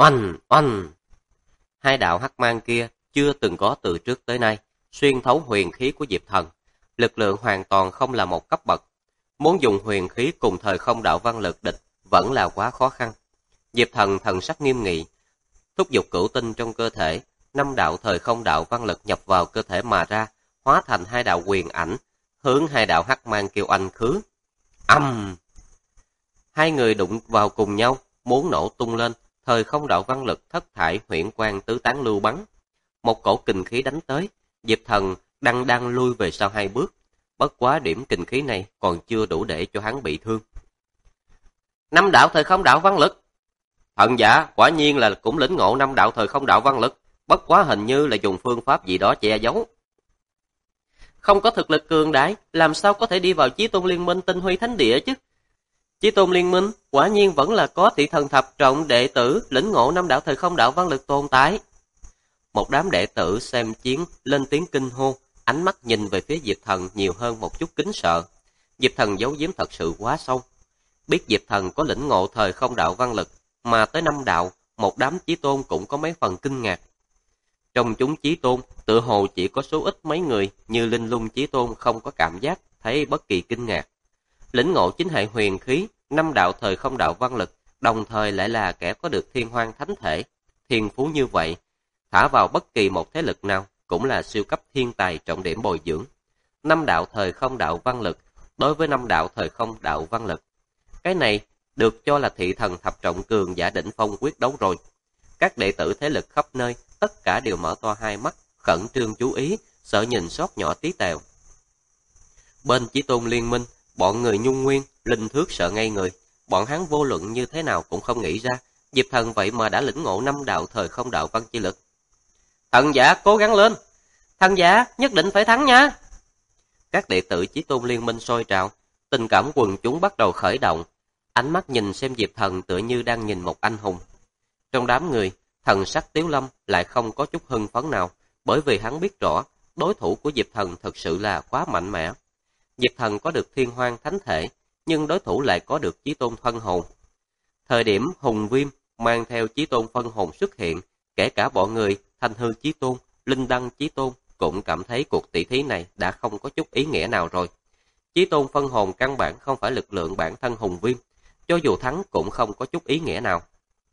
Oanh, oanh! Hai đạo hắc mang kia chưa từng có từ trước tới nay, xuyên thấu huyền khí của Diệp Thần. Lực lượng hoàn toàn không là một cấp bậc. Muốn dùng huyền khí cùng thời không đạo văn lực địch vẫn là quá khó khăn. Diệp Thần thần sắc nghiêm nghị, thúc giục cửu tinh trong cơ thể, 5 đạo thời không đạo văn lực nhập vào cơ thể mà ra, hóa thành 2 đạo quyền ảnh, hướng 2 đạo hắc mang kêu anh khứ. Âm! Hai người đụng vào cùng nhau, muốn nổ tung lên, thời không đạo văn lực thất thải huyễn quang tứ tán lưu bắn. Một cổ kình khí đánh tới, Diệp Thần đang lui về sau 2 bước. Bất quá điểm kình khí này còn chưa đủ để cho hắn bị thương. 5 đạo thời không đạo văn lực. Thần giả quả nhiên là cũng lĩnh ngộ 5 đạo thời không đạo văn lực, bất quá hình như là dùng phương pháp gì đó che giấu. Không có thực lực cường đại, làm sao có thể đi vào Chí Tôn Liên Minh Tinh Huy Thánh Địa chứ? Chí Tôn Liên Minh quả nhiên vẫn là có thị thần thập trọng đệ tử lĩnh ngộ 5 đạo thời không đạo văn lực tồn tại. Một đám đệ tử xem chiến lên tiếng kinh hô, ánh mắt nhìn về phía Diệp Thần nhiều hơn một chút kính sợ. Diệp Thần giấu giếm thật sự quá sâu. Biết Diệp Thần có lĩnh ngộ thời không đạo văn lực, mà tới 5 đạo, một đám Chí Tôn cũng có mấy phần kinh ngạc. Trong chúng Chí Tôn, tự hồ chỉ có số ít mấy người như Linh Lung Chí Tôn không có cảm giác thấy bất kỳ kinh ngạc. Lĩnh ngộ chính hệ huyền khí, 5 đạo thời không đạo văn lực, đồng thời lại là kẻ có được thiên hoang thánh thể. Thiên phú như vậy, thả vào bất kỳ một thế lực nào cũng là siêu cấp thiên tài trọng điểm bồi dưỡng. 5 đạo thời không đạo văn lực đối với 5 đạo thời không đạo văn lực. Cái này được cho là thị thần thập trọng cường giả đỉnh phong quyết đấu rồi. Các đệ tử thế lực khắp nơi, tất cả đều mở to hai mắt, khẩn trương chú ý, sợ nhìn sót nhỏ tí tẹo. Bên Chí Tôn Liên Minh, bọn người Nhung Nguyên, Linh Thước sợ ngây người. Bọn hắn vô luận như thế nào cũng không nghĩ ra, Diệp Thần vậy mà đã lĩnh ngộ 5 đạo thời không đạo văn chi lực. Thần giả cố gắng lên! Thần giả nhất định phải thắng nha! Các đệ tử Chí Tôn Liên Minh sôi trào, tình cảm quần chúng bắt đầu khởi động. Ánh mắt nhìn xem Diệp Thần tựa như đang nhìn một anh hùng. Trong đám người, thần sắc Tiếu Lâm lại không có chút hưng phấn nào, bởi vì hắn biết rõ, đối thủ của Diệp Thần thật sự là quá mạnh mẽ. Diệp Thần có được thiên hoang thánh thể, nhưng đối thủ lại có được Chí Tôn phân hồn. Thời điểm Hùng Viêm mang theo Chí Tôn phân hồn xuất hiện, kể cả bọn người Thanh Hư Chí Tôn, Linh Đăng Chí Tôn cũng cảm thấy cuộc tỷ thí này đã không có chút ý nghĩa nào rồi. Chí Tôn phân hồn căn bản không phải lực lượng bản thân Hùng Viêm, cho dù thắng cũng không có chút ý nghĩa nào.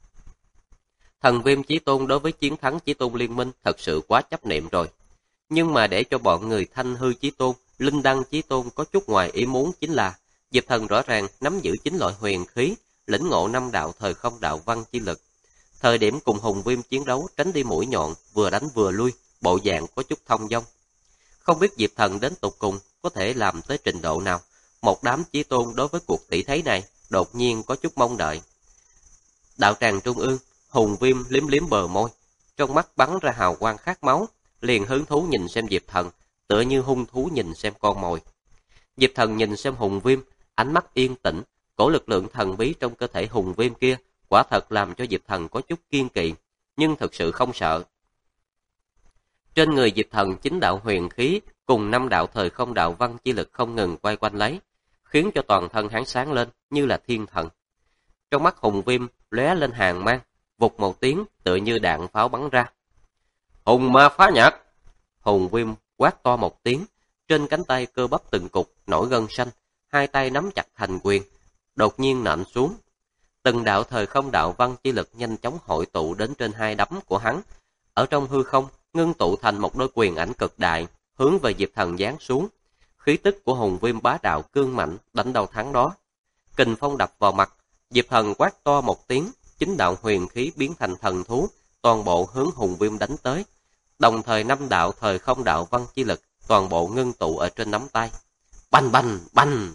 Thần Viêm Chí Tôn đối với chiến thắng Chí Tôn Liên Minh thật sự quá chấp niệm rồi. Nhưng mà để cho bọn người Thanh Hư Chí Tôn, Linh Đăng Chí Tôn có chút ngoài ý muốn chính là Diệp Thần rõ ràng nắm giữ chính loại huyền khí, lĩnh ngộ 5 đạo thời không đạo văn chi lực. Thời điểm cùng Hùng Viêm chiến đấu tránh đi mũi nhọn, vừa đánh vừa lui, bộ dạng có chút thông dong. Không biết Diệp Thần đến tục cùng có thể làm tới trình độ nào, một đám Chí Tôn đối với cuộc tỷ thí này đột nhiên có chút mong đợi. Đạo tràng trung ương, Hùng Viêm liếm liếm bờ môi, trong mắt bắn ra hào quang khát máu, liền hứng thú nhìn xem Diệp Thần, tựa như hung thú nhìn xem con mồi. Diệp Thần nhìn xem Hùng Viêm, ánh mắt yên tĩnh, cổ lực lượng thần bí trong cơ thể Hùng Viêm kia, quả thật làm cho Diệp Thần có chút kiên kỵ, nhưng thực sự không sợ. Trên người Diệp Thần 9 đạo huyền khí cùng 5 đạo thời không đạo văn chi lực không ngừng quay quanh lấy, khiến cho toàn thân hắn sáng lên như là thiên thần. Trong mắt Hùng Viêm lóe lên hàn mang, vụt một tiếng tựa như đạn pháo bắn ra. Hùng ma phá nhật! Hùng Viêm quát to một tiếng, trên cánh tay cơ bắp từng cục nổi gân xanh, hai tay nắm chặt thành quyền, đột nhiên nện xuống. Từng đạo thời không đạo văn chi lực nhanh chóng hội tụ đến trên hai đấm của hắn, ở trong hư không ngưng tụ thành một đôi quyền ảnh cực đại, hướng về Diệp Thần giáng xuống. Khí tức của Hùng Viêm bá đạo cương mạnh, đánh đầu thắng đó. Kình phong đập vào mặt, Diệp Thần quát to một tiếng, 9 đạo huyền khí biến thành thần thú, toàn bộ hướng Hùng Viêm đánh tới. Đồng thời 5 đạo thời không đạo văn chi lực toàn bộ ngưng tụ ở trên nắm tay. Bành bành bành!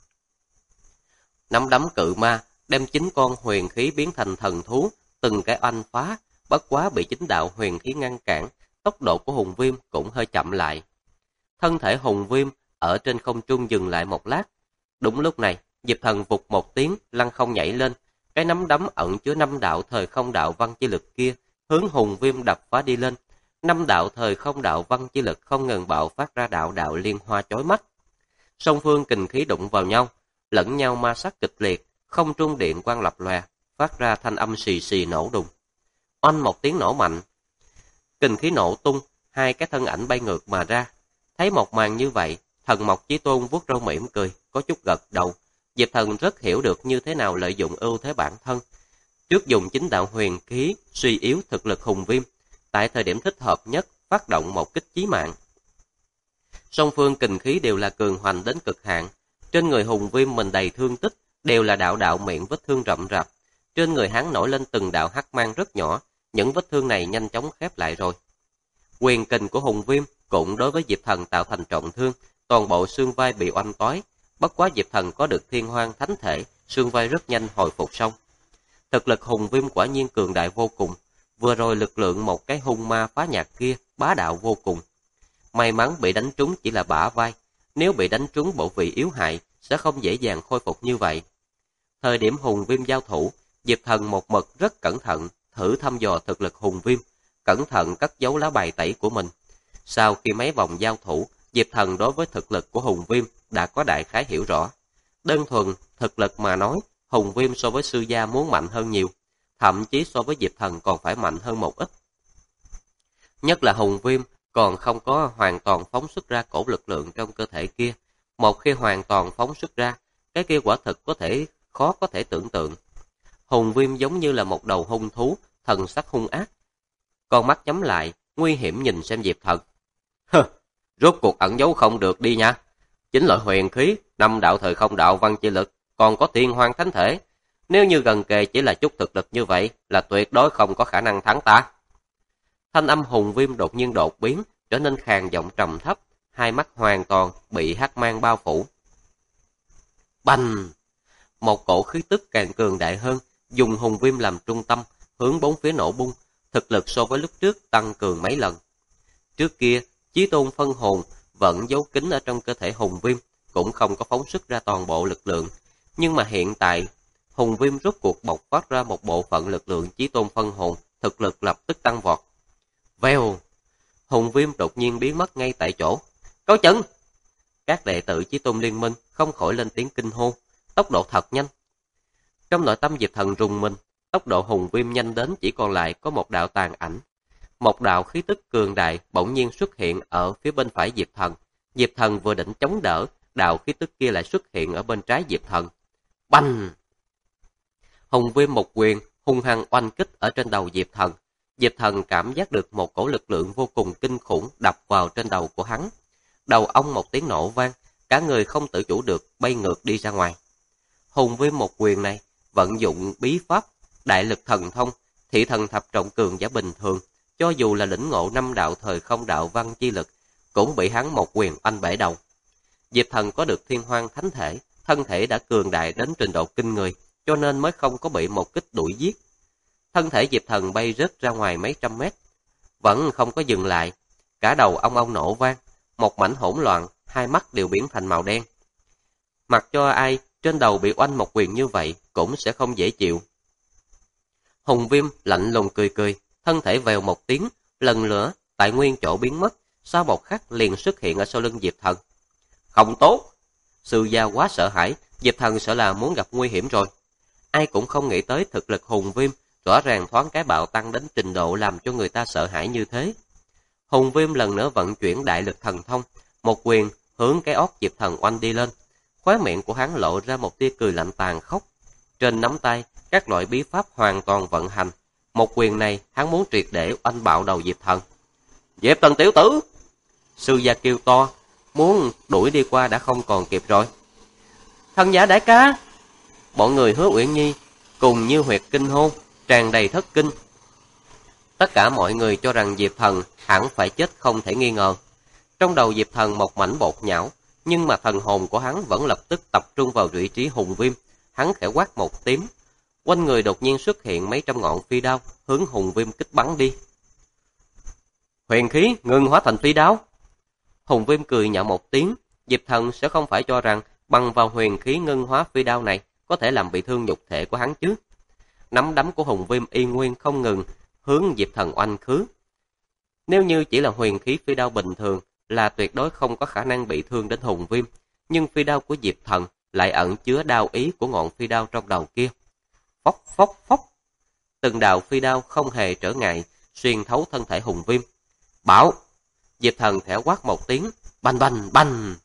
Nắm đấm cự ma đem 9 con huyền khí biến thành thần thú, từng cái oanh phá, bất quá bị 9 đạo huyền khí ngăn cản, tốc độ của Hùng Viêm cũng hơi chậm lại. Thân thể Hùng Viêm ở trên không trung dừng lại một lát. Đúng lúc này, Diệp Thần vụt một tiếng, lăng không nhảy lên, cái nắm đấm ẩn chứa 5 đạo thời không đạo văn chi lực kia, hướng Hùng Viêm đập phá đi lên. 5 đạo thời không đạo văn chi lực không ngừng bạo phát ra đạo đạo liên hoa chói mắt. Song phương kình khí đụng vào nhau, lẫn nhau ma sát kịch liệt, không trung điện quang lập lòe, phát ra thanh âm xì xì nổ đùng. Oanh một tiếng nổ mạnh. Kình khí nổ tung, hai cái thân ảnh bay ngược mà ra. Thấy một màn như vậy, Thần Mộc Chí Tôn vuốt râu mỉm cười, có chút gật đầu. Diệp Thần rất hiểu được như thế nào lợi dụng ưu thế bản thân. Trước dùng chính đạo huyền khí suy yếu thực lực Hùng Viêm, tại thời điểm thích hợp nhất phát động một kích chí mạng. Song phương kình khí đều là cường hoành đến cực hạn. Trên người Hùng Viêm mình đầy thương tích, đều là đạo đạo miệng vết thương rậm rạp. Trên người hắn nổi lên từng đạo hắc mang rất nhỏ, những vết thương này nhanh chóng khép lại rồi. Quyền kình của Hùng Viêm cũng đối với Diệp Thần tạo thành trọng thương, toàn bộ xương vai bị oanh toái. Bất quá Diệp Thần có được Thiên Hoang Thánh Thể, xương vai rất nhanh hồi phục xong. Thực lực Hùng Viêm quả nhiên cường đại vô cùng. Vừa rồi lực lượng một cái hung ma phá nhạc kia bá đạo vô cùng. May mắn bị đánh trúng chỉ là bả vai, nếu bị đánh trúng bộ vị yếu hại sẽ không dễ dàng khôi phục như vậy. Thời điểm Hùng Viêm giao thủ, Diệp Thần một mực rất cẩn thận, thử thăm dò thực lực Hùng Viêm, cẩn thận cất giấu lá bài tẩy của mình. Sau khi mấy vòng giao thủ, Diệp Thần đối với thực lực của Hùng Viêm đã có đại khái hiểu rõ. Đơn thuần, thực lực mà nói, Hùng Viêm so với sư gia muốn mạnh hơn nhiều, thậm chí so với Diệp Thần còn phải mạnh hơn một ít. Nhất là Hùng Viêm còn không có hoàn toàn phóng xuất ra cổ lực lượng trong cơ thể kia. Một khi hoàn toàn phóng xuất ra, cái kia quả thực khó có thể tưởng tượng. Hùng Viêm giống như là một đầu hung thú, thần sắc hung ác. Con mắt nhắm lại, nguy hiểm nhìn xem Diệp Thần. Rốt cuộc ẩn giấu không được đi nha. Chính loại huyền khí, 5 đạo thời không đạo văn chi lực, còn có Thiên Hoang Thánh Thể. Nếu như gần kề chỉ là chút thực lực như vậy, là tuyệt đối không có khả năng thắng ta. Thanh âm Hùng Viêm đột nhiên đột biến, trở nên khàn giọng trầm thấp, hai mắt hoàn toàn bị hắc mang bao phủ. Bành! Một cổ khí tức càng cường đại hơn, dùng Hùng Viêm làm trung tâm, hướng bốn phía nổ bung, thực lực so với lúc trước tăng cường mấy lần. Trước kia, Chí Tôn phân hồn vẫn giấu kín ở trong cơ thể Hùng Viêm, cũng không có phóng xuất ra toàn bộ lực lượng. Nhưng mà hiện tại, Hùng Viêm rốt cuộc bộc phát ra một bộ phận lực lượng Chí Tôn phân hồn, thực lực lập tức tăng vọt. Vèo! Hùng Viêm đột nhiên biến mất ngay tại chỗ. Coi chừng! Các đệ tử Chí Tôn Liên Minh không khỏi lên tiếng kinh hô, tốc độ thật nhanh. Trong nội tâm Diệp Thần rùng mình, tốc độ Hùng Viêm nhanh đến chỉ còn lại có một đạo tàn ảnh. Một đạo khí tức cường đại bỗng nhiên xuất hiện ở phía bên phải Diệp Thần. Diệp Thần vừa định chống đỡ, đạo khí tức kia lại xuất hiện ở bên trái Diệp Thần. Bành! Hùng Viêm một quyền hung hăng oanh kích ở trên đầu Diệp Thần. Diệp Thần cảm giác được một cổ lực lượng vô cùng kinh khủng đập vào trên đầu của hắn. Đầu ông một tiếng nổ vang, cả người không tự chủ được bay ngược đi ra ngoài. Hùng Viêm một quyền này vận dụng bí pháp, đại lực thần thông, thị thần thập trọng cường giả bình thường, cho dù là lĩnh ngộ 5 đạo thời không đạo văn chi lực, cũng bị hắn một quyền oanh bể đầu. Diệp Thần có được Thiên Hoang Thánh Thể, thân thể đã cường đại đến trình độ kinh người, cho nên mới không có bị một kích đuổi giết. Thân thể Diệp Thần bay rớt ra ngoài mấy trăm mét, vẫn không có dừng lại, cả đầu ong nổ vang, một mảnh hỗn loạn, hai mắt đều biến thành màu đen. Mặc cho ai trên đầu bị oanh một quyền như vậy cũng sẽ không dễ chịu. Hùng Viêm lạnh lùng cười cười, thân thể vèo một tiếng, lần nữa tại nguyên chỗ biến mất, sau một khắc liền xuất hiện ở sau lưng Diệp Thần. Không tốt! Sư gia quá sợ hãi, Diệp Thần sợ là muốn gặp nguy hiểm rồi. Ai cũng không nghĩ tới thực lực Hùng Viêm rõ ràng thoáng cái bạo tăng đến trình độ làm cho người ta sợ hãi như thế. Hùng Viêm lần nữa vận chuyển đại lực thần thông, một quyền hướng cái óc Diệp Thần oanh đi lên. Khóe miệng của hắn lộ ra một tia cười lạnh tàn khốc. Trên nắm tay, các loại bí pháp hoàn toàn vận hành. Một quyền này, hắn muốn triệt để oanh bạo đầu Diệp Thần. Diệp Thần tiểu tử! Sư gia kêu to, muốn đuổi đi qua đã không còn kịp rồi. Thần giả đại ca! Bọn người Hứa Uyển Nhi cùng Như Huyệt kinh hô, tràn đầy thất kinh. Tất cả mọi người cho rằng Diệp Thần hẳn phải chết không thể nghi ngờ. Trong đầu Diệp Thần một mảnh bột nhão, nhưng mà thần hồn của hắn vẫn lập tức tập trung vào vị trí Hùng Viêm. Hắn khẽ quát một tiếng, quanh người đột nhiên xuất hiện mấy trăm ngọn phi đao, hướng Hùng Viêm kích bắn đi. Huyền khí ngừng hóa thành phi đao. Hùng Viêm cười nhạo một tiếng, Diệp Thần sẽ không phải cho rằng bằng vào huyền khí ngưng hóa phi đao này có thể làm bị thương nhục thể của hắn chứ. Nắm đấm của Hùng Viêm y nguyên không ngừng hướng Diệp Thần oanh khứ. Nếu như chỉ là huyền khí phi đao bình thường là tuyệt đối không có khả năng bị thương đến Hùng Viêm, nhưng phi đao của Diệp Thần lại ẩn chứa đao ý của ngọn phi đao trong đầu kia. Phốc phốc phốc. từng đạo phi đao không hề trở ngại, xuyên thấu thân thể Hùng Viêm. Bảo! Diệp Thần khẽ quát một tiếng, bành bành bành!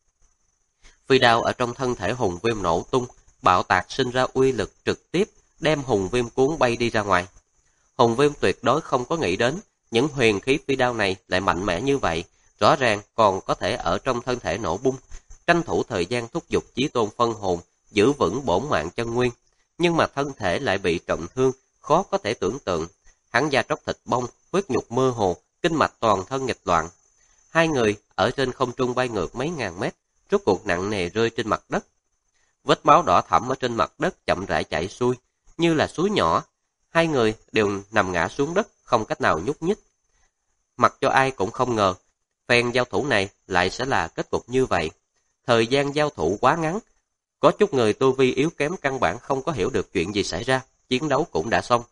Phi đao ở trong thân thể Hùng Viêm nổ tung, bạo tạc sinh ra uy lực trực tiếp, đem Hùng Viêm cuốn bay đi ra ngoài. Hùng Viêm tuyệt đối không có nghĩ đến, những huyền khí phi đao này lại mạnh mẽ như vậy, rõ ràng còn có thể ở trong thân thể nổ bung, tranh thủ thời gian thúc giục chí tôn phân hồn, giữ vững bổn mạng chân nguyên. Nhưng mà thân thể lại bị trọng thương, khó có thể tưởng tượng. Hắn da tróc thịt bong, huyết nhục mơ hồ, kinh mạch toàn thân nghịch loạn. Hai người ở trên không trung bay ngược mấy ngàn mét, rốt cuộc nặng nề rơi trên mặt đất. Vết máu đỏ thẫm ở trên mặt đất chậm rãi chảy xuôi, như là suối nhỏ. Hai người đều nằm ngã xuống đất, không cách nào nhúc nhích. Mặc cho ai cũng không ngờ, phen giao thủ này lại sẽ là kết cục như vậy. Thời gian giao thủ quá ngắn, có chút người tu vi yếu kém căn bản không có hiểu được chuyện gì xảy ra, chiến đấu cũng đã xong.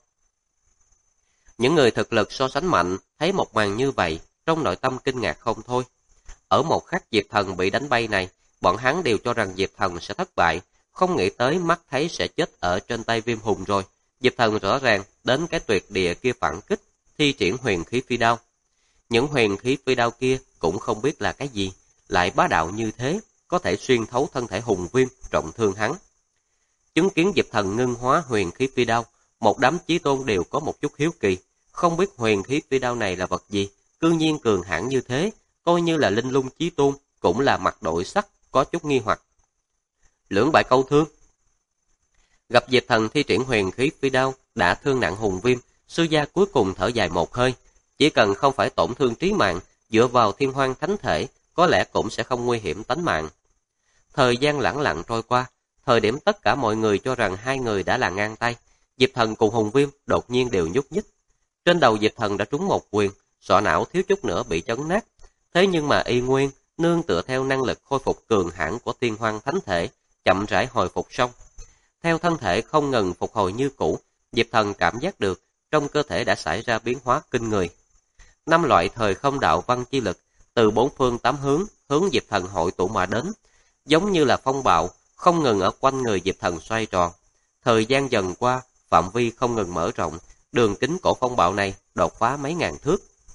Những người thực lực so sánh mạnh, thấy một màn như vậy, trong nội tâm kinh ngạc không thôi. Ở một khắc Diệp Thần bị đánh bay này, bọn hắn đều cho rằng Diệp Thần sẽ thất bại, không nghĩ tới mắt thấy sẽ chết ở trên tay Viêm Hùng rồi. Diệp Thần rõ ràng đến cái tuyệt địa kia phản kích, thi triển huyền khí phi đao. Những huyền khí phi đao kia cũng không biết là cái gì, lại bá đạo như thế, có thể xuyên thấu thân thể Hùng Viêm, trọng thương hắn. Chứng kiến Diệp Thần ngưng hóa huyền khí phi đao, một đám chí tôn đều có một chút hiếu kỳ, không biết huyền khí phi đao này là vật gì, cư nhiên cường hãn như thế, coi như là linh lung chí tôn, cũng là mặt đổi sắc, có chút nghi hoặc. Lưỡng bại câu thương. Gặp Diệp Thần thi triển huyền khí phi đao, đã thương nặng Hùng Viêm, sư gia cuối cùng thở dài một hơi, chỉ cần không phải tổn thương trí mạng, dựa vào thiên hoang thánh thể, có lẽ cũng sẽ không nguy hiểm tính mạng. Thời gian lẳng lặng trôi qua, thời điểm tất cả mọi người cho rằng hai người đã là ngang tay, Diệp Thần cùng Hùng Viêm đột nhiên đều nhúc nhích. Trên đầu Diệp Thần đã trúng một quyền, sọ não thiếu chút nữa bị chấn nát, thế nhưng mà y nguyên, nương tựa theo năng lực khôi phục cường hãn của thiên hoang thánh thể, chậm rãi hồi phục xong. Theo thân thể không ngừng phục hồi như cũ, Diệp Thần cảm giác được trong cơ thể đã xảy ra biến hóa kinh người. 5 loại thời không đạo văn chi lực từ 4 phương 8 hướng hướng Diệp Thần hội tụ mà đến, giống như là phong bạo, không ngừng ở quanh người Diệp Thần xoay tròn. Thời gian dần qua, phạm vi không ngừng mở rộng, đường kính cổ phong bạo này đột phá mấy ngàn thước.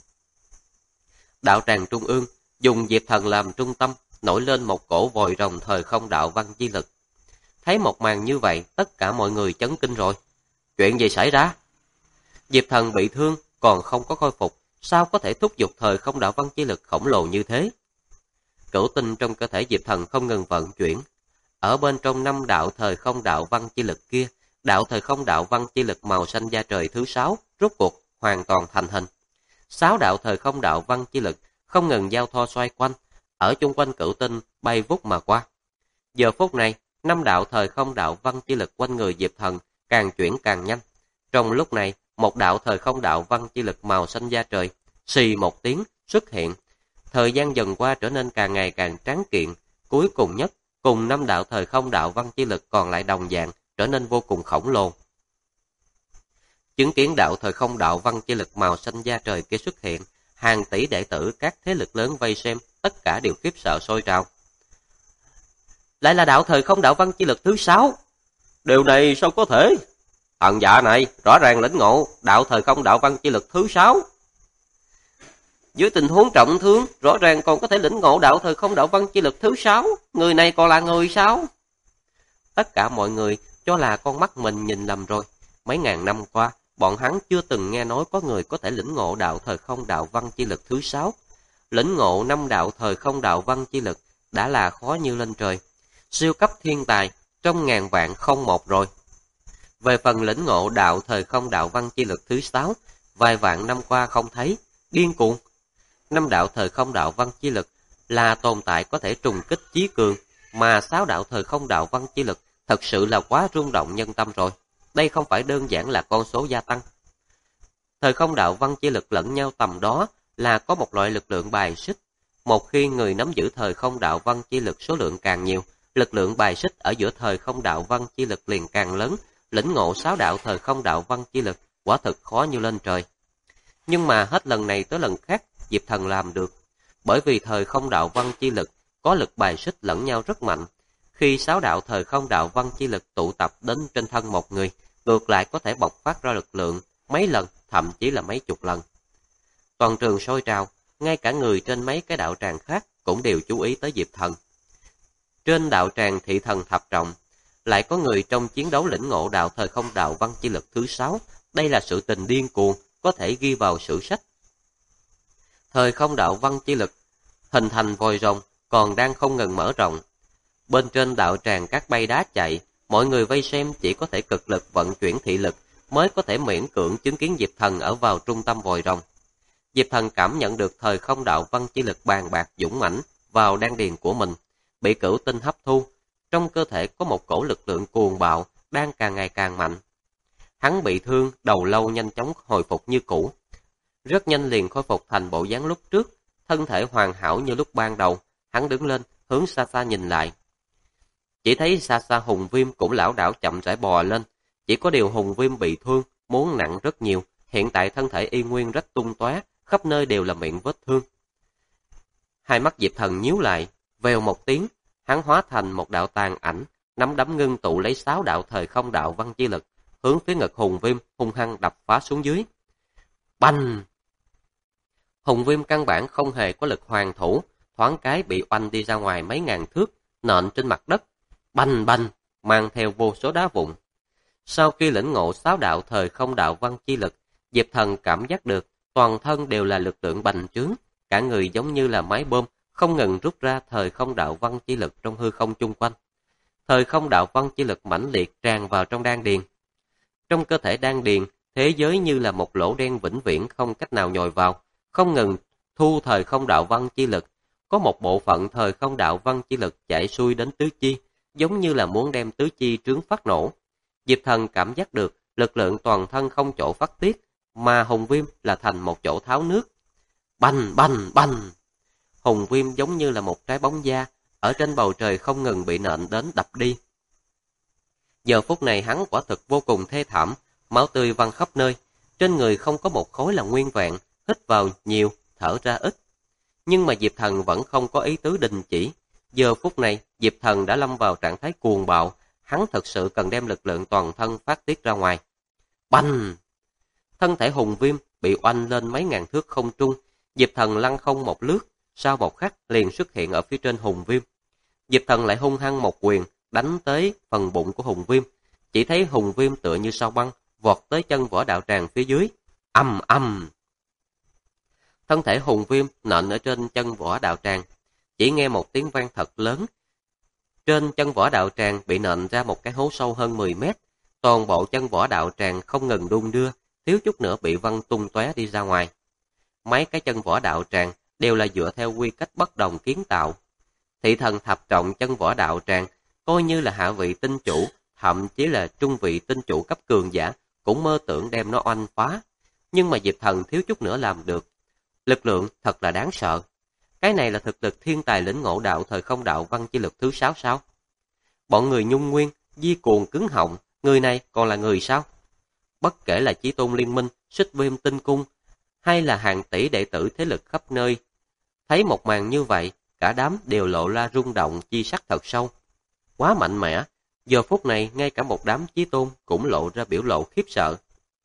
Đạo tràng trung ương, dùng Diệp Thần làm trung tâm, nổi lên một cổ vòi rồng thời không đạo văn chi lực. Thấy một màn như vậy, tất cả mọi người chấn kinh rồi. Chuyện gì xảy ra? Diệp Thần bị thương, còn không có khôi phục, sao có thể thúc giục thời không đạo văn chi lực khổng lồ như thế? Cửu tinh trong cơ thể Diệp Thần không ngừng vận chuyển. Ở bên trong 5 đạo thời không đạo văn chi lực kia, đạo thời không đạo văn chi lực màu xanh da trời thứ 6 rốt cuộc hoàn toàn thành hình. 6 đạo thời không đạo văn chi lực không ngừng giao thoa xoay quanh, ở chung quanh cửu tinh bay vút mà qua. Giờ phút này, 5 đạo thời không đạo văn chi lực quanh người Diệp Thần càng chuyển càng nhanh. Trong lúc này, một đạo thời không đạo văn chi lực màu xanh da trời, xì một tiếng xuất hiện. Thời gian dần qua trở nên càng ngày càng tráng kiện, cuối cùng nhất cùng 5 đạo thời không đạo văn chi lực còn lại đồng dạng, trở nên vô cùng khổng lồ. Chứng kiến đạo thời không đạo văn chi lực màu xanh da trời kia xuất hiện, hàng tỷ đệ tử các thế lực lớn vây xem, tất cả đều khiếp sợ sôi trào. Lại là đạo thời không đạo văn chi lực thứ 6. Điều này sao có thể? Thần dạ này rõ ràng lĩnh ngộ đạo thời không đạo văn chi lực thứ 6. Dưới tình huống trọng thương, rõ ràng còn có thể lĩnh ngộ đạo thời không đạo văn chi lực thứ 6. Người này còn là người sao? Tất cả mọi người cho là con mắt mình nhìn lầm rồi. Mấy ngàn năm qua, bọn hắn chưa từng nghe nói có người có thể lĩnh ngộ đạo thời không đạo văn chi lực thứ 6. Lĩnh ngộ 5 đạo thời không đạo văn chi lực đã là khó như lên trời. Siêu cấp thiên tài, trong ngàn vạn không một rồi. Về phần lĩnh ngộ đạo thời không đạo văn chi lực thứ 6, vài vạn năm qua không thấy, điên cuồng. 5 đạo thời không đạo văn chi lực là tồn tại có thể trùng kích chí cường, mà 6 đạo thời không đạo văn chi lực thật sự là quá rung động nhân tâm rồi. Đây không phải đơn giản là con số gia tăng. Thời không đạo văn chi lực lẫn nhau tầm đó là có một loại lực lượng bài xích. Một khi người nắm giữ thời không đạo văn chi lực số lượng càng nhiều, lực lượng bài xích ở giữa thời không đạo văn chi lực liền càng lớn, lĩnh ngộ 6 đạo thời không đạo văn chi lực quả thực khó như lên trời. Nhưng mà hết lần này tới lần khác, Diệp Thần làm được. Bởi vì thời không đạo văn chi lực có lực bài xích lẫn nhau rất mạnh. Khi 6 đạo thời không đạo văn chi lực tụ tập đến trên thân một người, ngược lại có thể bộc phát ra lực lượng mấy lần, thậm chí là mấy chục lần. Toàn trường sôi trào, ngay cả người trên mấy cái đạo tràng khác cũng đều chú ý tới Diệp Thần. Trên đạo tràng thị thần thập trọng, lại có người trong chiến đấu lĩnh ngộ đạo thời không đạo văn chi lực thứ 6, đây là sự tình điên cuồng, có thể ghi vào sử sách. Thời không đạo văn chi lực hình thành vòi rồng còn đang không ngừng mở rộng. Bên trên đạo tràng các bay đá chạy, mọi người vây xem chỉ có thể cực lực vận chuyển thị lực mới có thể miễn cưỡng chứng kiến Diệp Thần ở vào trung tâm vòi rồng. Diệp Thần cảm nhận được thời không đạo văn chi lực bàn bạc dũng mãnh vào đan điền của mình, bị cửu tinh hấp thu, trong cơ thể có một cổ lực lượng cuồng bạo đang càng ngày càng mạnh. Hắn bị thương, đầu lâu nhanh chóng hồi phục như cũ, rất nhanh liền khôi phục thành bộ dáng lúc trước, thân thể hoàn hảo như lúc ban đầu. Hắn đứng lên, hướng xa xa nhìn lại. Chỉ thấy xa xa Hùng Viêm cũng lảo đảo chậm rãi bò lên, chỉ có điều Hùng Viêm bị thương, muốn nặng rất nhiều, hiện tại thân thể y nguyên rất tung tóe, khắp nơi đều là miệng vết thương. Hai mắt Diệp Thần nhíu lại, vèo một tiếng, hắn hóa thành một đạo tàn ảnh, nắm đấm ngưng tụ lấy 6 đạo thời không đạo văn chi lực, hướng phía ngực Hùng Viêm hung hăng đập phá xuống dưới. Bành! Hùng Viêm căn bản không hề có lực hoàn thủ, thoáng cái bị oanh đi ra ngoài mấy ngàn thước, nện trên mặt đất. Bành bành, mang theo vô số đá vụn. Sau khi lĩnh ngộ 6 đạo thời không đạo văn chi lực, Diệp Thần cảm giác được toàn thân đều là lực lượng bành trướng, cả người giống như là máy bơm, không ngừng rút ra thời không đạo văn chi lực trong hư không chung quanh. Thời không đạo văn chi lực mãnh liệt tràn vào trong đan điền. Trong cơ thể đan điền, thế giới như là một lỗ đen vĩnh viễn không cách nào nhồi vào, không ngừng thu thời không đạo văn chi lực. Có một bộ phận thời không đạo văn chi lực chảy xuôi đến tứ chi, giống như là muốn đem tứ chi trướng phát nổ. Diệp Thần cảm giác được lực lượng toàn thân không chỗ phát tiết, mà Hùng Viêm là thành một chỗ tháo nước. Bành bành bành! Hùng Viêm giống như là một trái bóng da, ở trên bầu trời không ngừng bị nện đến đập đi. Giờ phút này hắn quả thực vô cùng thê thảm, máu tươi văng khắp nơi, trên người không có một khối là nguyên vẹn, hít vào nhiều, thở ra ít. Nhưng mà Diệp Thần vẫn không có ý tứ đình chỉ. Giờ phút này, Diệp Thần đã lâm vào trạng thái cuồng bạo, hắn thật sự cần đem lực lượng toàn thân phát tiết ra ngoài. Bành! Thân thể Hùng Viêm bị oanh lên mấy ngàn thước không trung, Diệp Thần lăn không một lướt, sau một khắc liền xuất hiện ở phía trên Hùng Viêm. Diệp Thần lại hung hăng một quyền, đánh tới phần bụng của Hùng Viêm. Chỉ thấy Hùng Viêm tựa như sao băng, vọt tới chân võ đạo tràng phía dưới. Ầm ầm! Thân thể Hùng Viêm nện ở trên chân võ đạo tràng, chỉ nghe một tiếng vang thật lớn. Trên chân võ đạo tràng bị nện ra một cái hố sâu hơn 10 mét, toàn bộ chân võ đạo tràng không ngừng đung đưa, thiếu chút nữa bị văng tung tóe đi ra ngoài. Mấy cái chân võ đạo tràng đều là dựa theo quy cách bất đồng kiến tạo. Thị thần thập trọng chân võ đạo tràng, coi như là hạ vị tinh chủ, thậm chí là trung vị tinh chủ cấp cường giả, cũng mơ tưởng đem nó oanh phá. Nhưng mà Diệp Thần thiếu chút nữa làm được. Lực lượng thật là đáng sợ. Cái này là thực lực thiên tài lĩnh ngộ đạo thời không đạo văn chi lực thứ 6 sao? Bọn người Nhung Nguyên, Di Cuồng cứng họng, người này còn là người sao? Bất kể là Chí Tôn Liên Minh, Xích Viêm Tinh Cung, hay là hàng tỷ đệ tử thế lực khắp nơi, thấy một màn như vậy, cả đám đều lộ ra rung động chi sắc thật sâu. Quá mạnh mẽ, giờ phút này ngay cả một đám Chí Tôn cũng lộ ra biểu lộ khiếp sợ.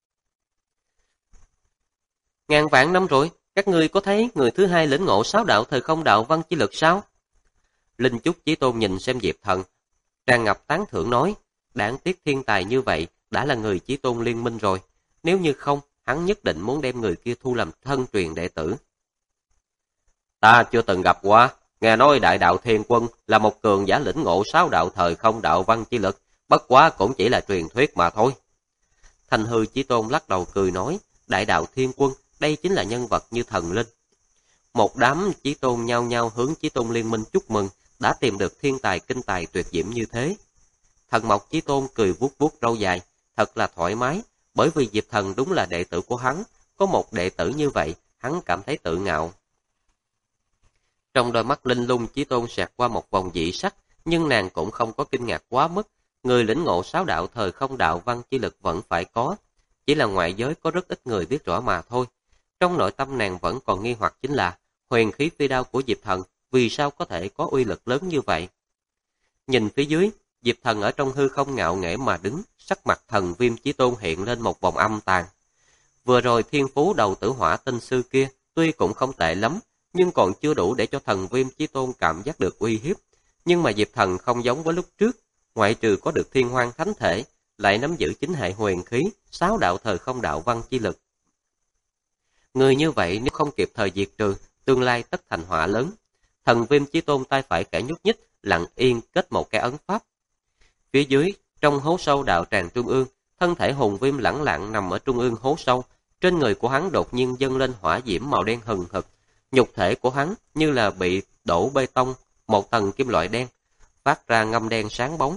Ngàn vạn năm rồi, các ngươi có thấy người thứ hai lĩnh ngộ 6 đạo thời không đạo văn chi lực sao? Linh Chúc Chí Tôn nhìn xem Diệp Thần, tràn ngập tán thưởng nói, đáng tiếc thiên tài như vậy đã là người Chí Tôn Liên Minh rồi, nếu như không, hắn nhất định muốn đem người kia thu làm thân truyền đệ tử. Ta chưa từng gặp qua, nghe nói Đại Đạo Thiên Quân là một cường giả lĩnh ngộ 6 đạo thời không đạo văn chi lực, bất quá cũng chỉ là truyền thuyết mà thôi. Thành Hư Chí Tôn lắc đầu cười nói, Đại Đạo Thiên Quân, đây chính là nhân vật như thần linh. Một đám Chí Tôn nhao nhao hướng Chí Tôn Liên Minh chúc mừng, đã tìm được thiên tài kinh tài tuyệt diễm như thế. Thần Mộc Chí Tôn cười vuốt vuốt râu dài, thật là thoải mái, bởi vì Diệp Thần đúng là đệ tử của hắn, có một đệ tử như vậy, hắn cảm thấy tự ngạo. Trong đôi mắt linh lung Chí Tôn xẹt qua một vòng dị sắc, nhưng nàng cũng không có kinh ngạc quá mức, người lĩnh ngộ 6 đạo thời không đạo văn chi lực vẫn phải có, chỉ là ngoại giới có rất ít người biết rõ mà thôi. Trong nội tâm nàng vẫn còn nghi hoặc chính là, huyền khí phi đao của Diệp Thần vì sao có thể có uy lực lớn như vậy. Nhìn phía dưới, Diệp Thần ở trong hư không ngạo nghễ mà đứng, sắc mặt Thần Viêm Chí Tôn hiện lên một vòng âm tàn. Vừa rồi thiên phú đầu tử hỏa tinh sư kia tuy cũng không tệ lắm, nhưng còn chưa đủ để cho Thần Viêm Chí Tôn cảm giác được uy hiếp. Nhưng mà Diệp Thần không giống với lúc trước, ngoại trừ có được thiên hoang thánh thể, lại nắm giữ chính hệ huyền khí, 6 đạo thời không đạo văn chi lực. Người như vậy nếu không kịp thời diệt trừ, tương lai tất thành họa lớn. Thần Viêm Chí Tôn tay phải khẽ nhúc nhích, lặng yên kết một cái ấn pháp. Phía dưới, trong hố sâu đạo tràng trung ương, thân thể Hùng Viêm lẳng lặng nằm ở trung ương hố sâu, trên người của hắn đột nhiên dâng lên hỏa diễm màu đen hừng hực, nhục thể của hắn như là bị đổ bê tông, một tầng kim loại đen, phát ra ngăm đen sáng bóng.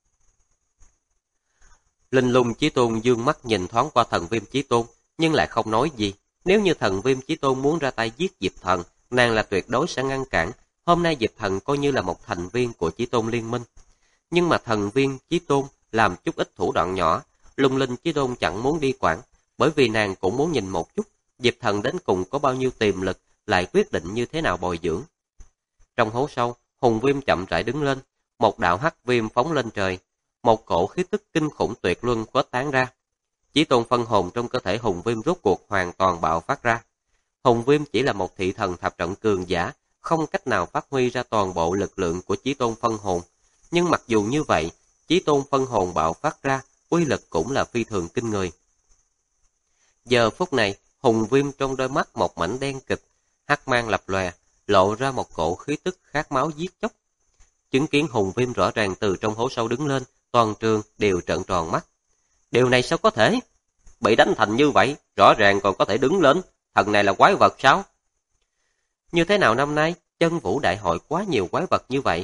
Linh Lung Chí Tôn dương mắt nhìn thoáng qua Thần Viêm Chí Tôn, nhưng lại không nói gì. Nếu như Thần Viêm Chí Tôn muốn ra tay giết Diệp Thần, nàng là tuyệt đối sẽ ngăn cản. Hôm nay Diệp Thần coi như là một thành viên của Chí Tôn Liên Minh. Nhưng mà Thần Viêm Chí Tôn làm chút ít thủ đoạn nhỏ, Lung Linh Chí Tôn chẳng muốn đi quản, bởi vì nàng cũng muốn nhìn một chút Diệp Thần đến cùng có bao nhiêu tiềm lực, lại quyết định như thế nào bồi dưỡng. Trong hố sâu, Hùng Viêm chậm rãi đứng lên, một đạo hắc viêm phóng lên trời, một cổ khí tức kinh khủng tuyệt luân khuếch tán ra. Chí Tôn phân hồn trong cơ thể Hùng Viêm rốt cuộc hoàn toàn bạo phát ra. Hùng Viêm chỉ là một thị thần thập trận cường giả, không cách nào phát huy ra toàn bộ lực lượng của Chí Tôn phân hồn. Nhưng mặc dù như vậy, Chí Tôn phân hồn bạo phát ra, uy lực cũng là phi thường kinh người. Giờ phút này, Hùng Viêm trong đôi mắt một mảnh đen kịch, hắc mang lập lòe, lộ ra một cổ khí tức khát máu giết chóc. Chứng kiến Hùng Viêm rõ ràng từ trong hố sâu đứng lên, toàn trường đều trợn tròn mắt. Điều này sao có thể? Bị đánh thành như vậy, rõ ràng còn có thể đứng lên, thần này là quái vật sao? Như thế nào năm nay, Chân Vũ Đại Hội quá nhiều quái vật như vậy?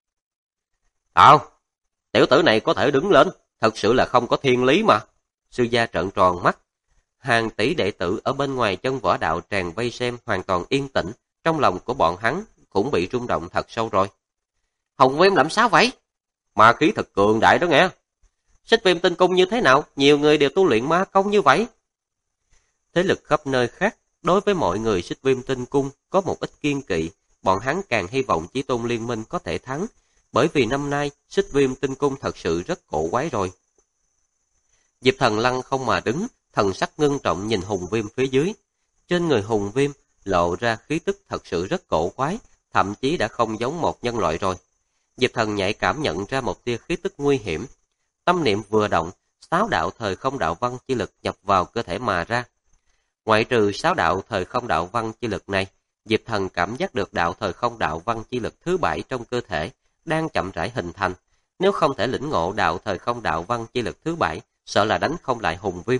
Tiểu tử này có thể đứng lên, thật sự là không có thiên lý mà. Sư gia trợn tròn mắt. Hàng tỷ đệ tử ở bên ngoài Chân Võ Đạo Tràng vây xem hoàn toàn yên tĩnh, trong lòng của bọn hắn cũng bị rung động thật sâu rồi. Hồng Viêm làm sao vậy? Ma khí thật cường đại đó nghe. Xích Viêm Tinh Cung như thế nào? Nhiều người đều tu luyện ma công như vậy. Thế lực khắp nơi khác, đối với mọi người Xích Viêm Tinh Cung có một ít kiên kỵ, bọn hắn càng hy vọng Chí Tôn Liên Minh có thể thắng, bởi vì năm nay Xích Viêm Tinh Cung thật sự rất cổ quái rồi. Diệp Thần lăng không mà đứng, thần sắc ngưng trọng nhìn Hùng Viêm phía dưới. Trên người Hùng Viêm lộ ra khí tức thật sự rất cổ quái, thậm chí đã không giống một nhân loại rồi. Diệp Thần nhạy cảm nhận ra một tia khí tức nguy hiểm. Tâm niệm vừa động, 6 đạo thời không đạo văn chi lực nhập vào cơ thể mà ra. Ngoại trừ 6 đạo thời không đạo văn chi lực này, Diệp Thần cảm giác được đạo thời không đạo văn chi lực thứ 7 trong cơ thể đang chậm rãi hình thành. Nếu không thể lĩnh ngộ đạo thời không đạo văn chi lực thứ 7, sợ là đánh không lại Hùng Viêm.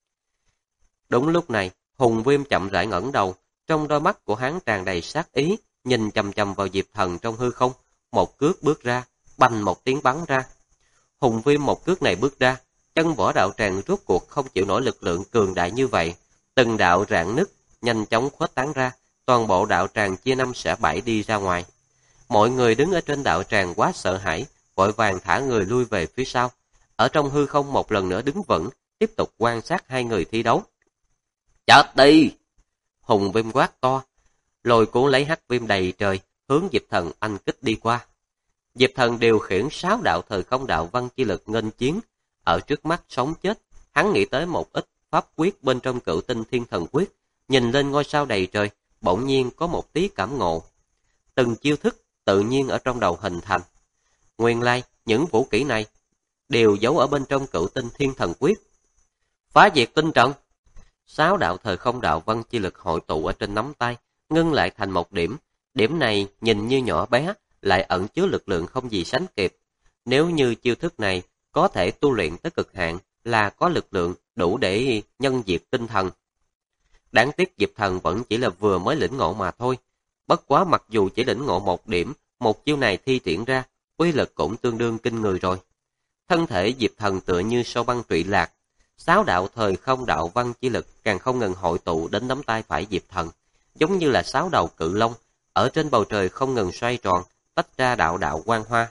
Đúng lúc này, Hùng Viêm chậm rãi ngẩng đầu, trong đôi mắt của hắn tràn đầy sát ý, nhìn chằm chằm vào Diệp Thần trong hư không, một cước bước ra, bành một tiếng bắn ra. Hùng Viêm một cước này bước ra, Chân Võ Đạo Tràng rốt cuộc không chịu nổi lực lượng cường đại như vậy, từng đạo rạn nứt nhanh chóng khuếch tán ra, toàn bộ đạo tràng chia 5 xẻ 7 đi ra ngoài. Mọi người đứng ở trên đạo tràng quá sợ hãi, vội vàng thả người lui về phía sau. Ở trong hư không một lần nữa đứng vững, tiếp tục quan sát hai người thi đấu. Chết đi! Hùng Viêm quát to, lôi cuốn lấy hắc viêm đầy trời, hướng Diệp Thần anh kích đi qua. Diệp Thần điều khiển 6 đạo thời không đạo văn chi lực nghênh chiến, ở trước mắt sống chết, hắn nghĩ tới một ít pháp quyết bên trong Cửu Tinh Thiên Thần Quyết, nhìn lên ngôi sao đầy trời, bỗng nhiên có một tí cảm ngộ. Từng chiêu thức tự nhiên ở trong đầu hình thành. Nguyên lai, những vũ kỹ này đều giấu ở bên trong Cửu Tinh Thiên Thần Quyết. Phá diệt tinh trận. 6 đạo thời không đạo văn chi lực hội tụ ở trên nắm tay, ngưng lại thành một điểm. Điểm này nhìn như nhỏ bé, lại ẩn chứa lực lượng không gì sánh kịp. Nếu như chiêu thức này có thể tu luyện tới cực hạn, là có lực lượng đủ để nhân diệt tinh thần. Đáng tiếc Diệp Thần vẫn chỉ là vừa mới lĩnh ngộ mà thôi. Bất quá mặc dù chỉ lĩnh ngộ một điểm, một chiêu này thi triển ra, uy lực cũng tương đương kinh người rồi. Thân thể Diệp Thần tựa như sao băng trụy lạc, 6 đạo thời không đạo văn chi lực càng không ngừng hội tụ đến nắm tay phải Diệp Thần, giống như là 6 đầu cự long, ở trên bầu trời không ngừng xoay tròn, tách ra đạo đạo quang hoa.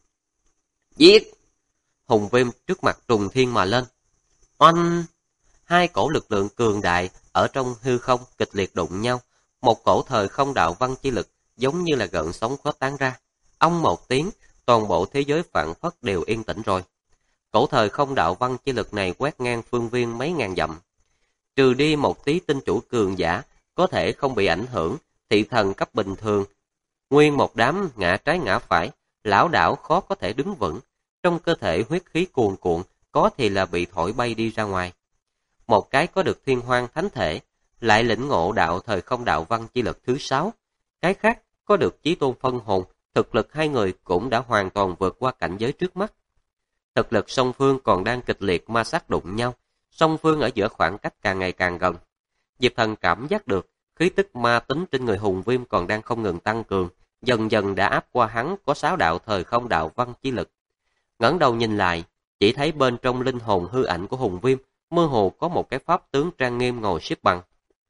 Giết! Hùng Viêm trước mặt trùng thiên mà lên. Oanh! Hai cổ lực lượng cường đại ở trong hư không kịch liệt đụng nhau, một cổ thời không đạo văn chi lực giống như là gợn sóng khuếch tán ra. Ông một tiếng, toàn bộ thế giới phảng phất đều yên tĩnh rồi. Cổ thời không đạo văn chi lực này quét ngang phương viên mấy ngàn dặm. Trừ đi một tí tinh chủ cường giả, có thể không bị ảnh hưởng, thị thần cấp bình thường. Nguyên một đám ngã trái ngã phải, lão đảo khó có thể đứng vững. Trong cơ thể huyết khí cuồn cuộn, có thì là bị thổi bay đi ra ngoài. Một cái có được thiên hoang thánh thể, lại lĩnh ngộ đạo thời không đạo văn chi lực thứ 6. Cái khác có được chí tôn phân hồn, thực lực hai người cũng đã hoàn toàn vượt qua cảnh giới trước mắt. Thực lực song phương còn đang kịch liệt ma sát đụng nhau, song phương ở giữa khoảng cách càng ngày càng gần. Diệp Thần cảm giác được khí tức ma tính trên người Hùng Viêm còn đang không ngừng tăng cường, dần dần đã áp qua hắn có 6 đạo thời không đạo văn chi lực. Ngẩng đầu nhìn lại, chỉ thấy bên trong linh hồn hư ảnh của Hùng Viêm mơ hồ có một cái pháp tướng trang nghiêm ngồi xếp bằng.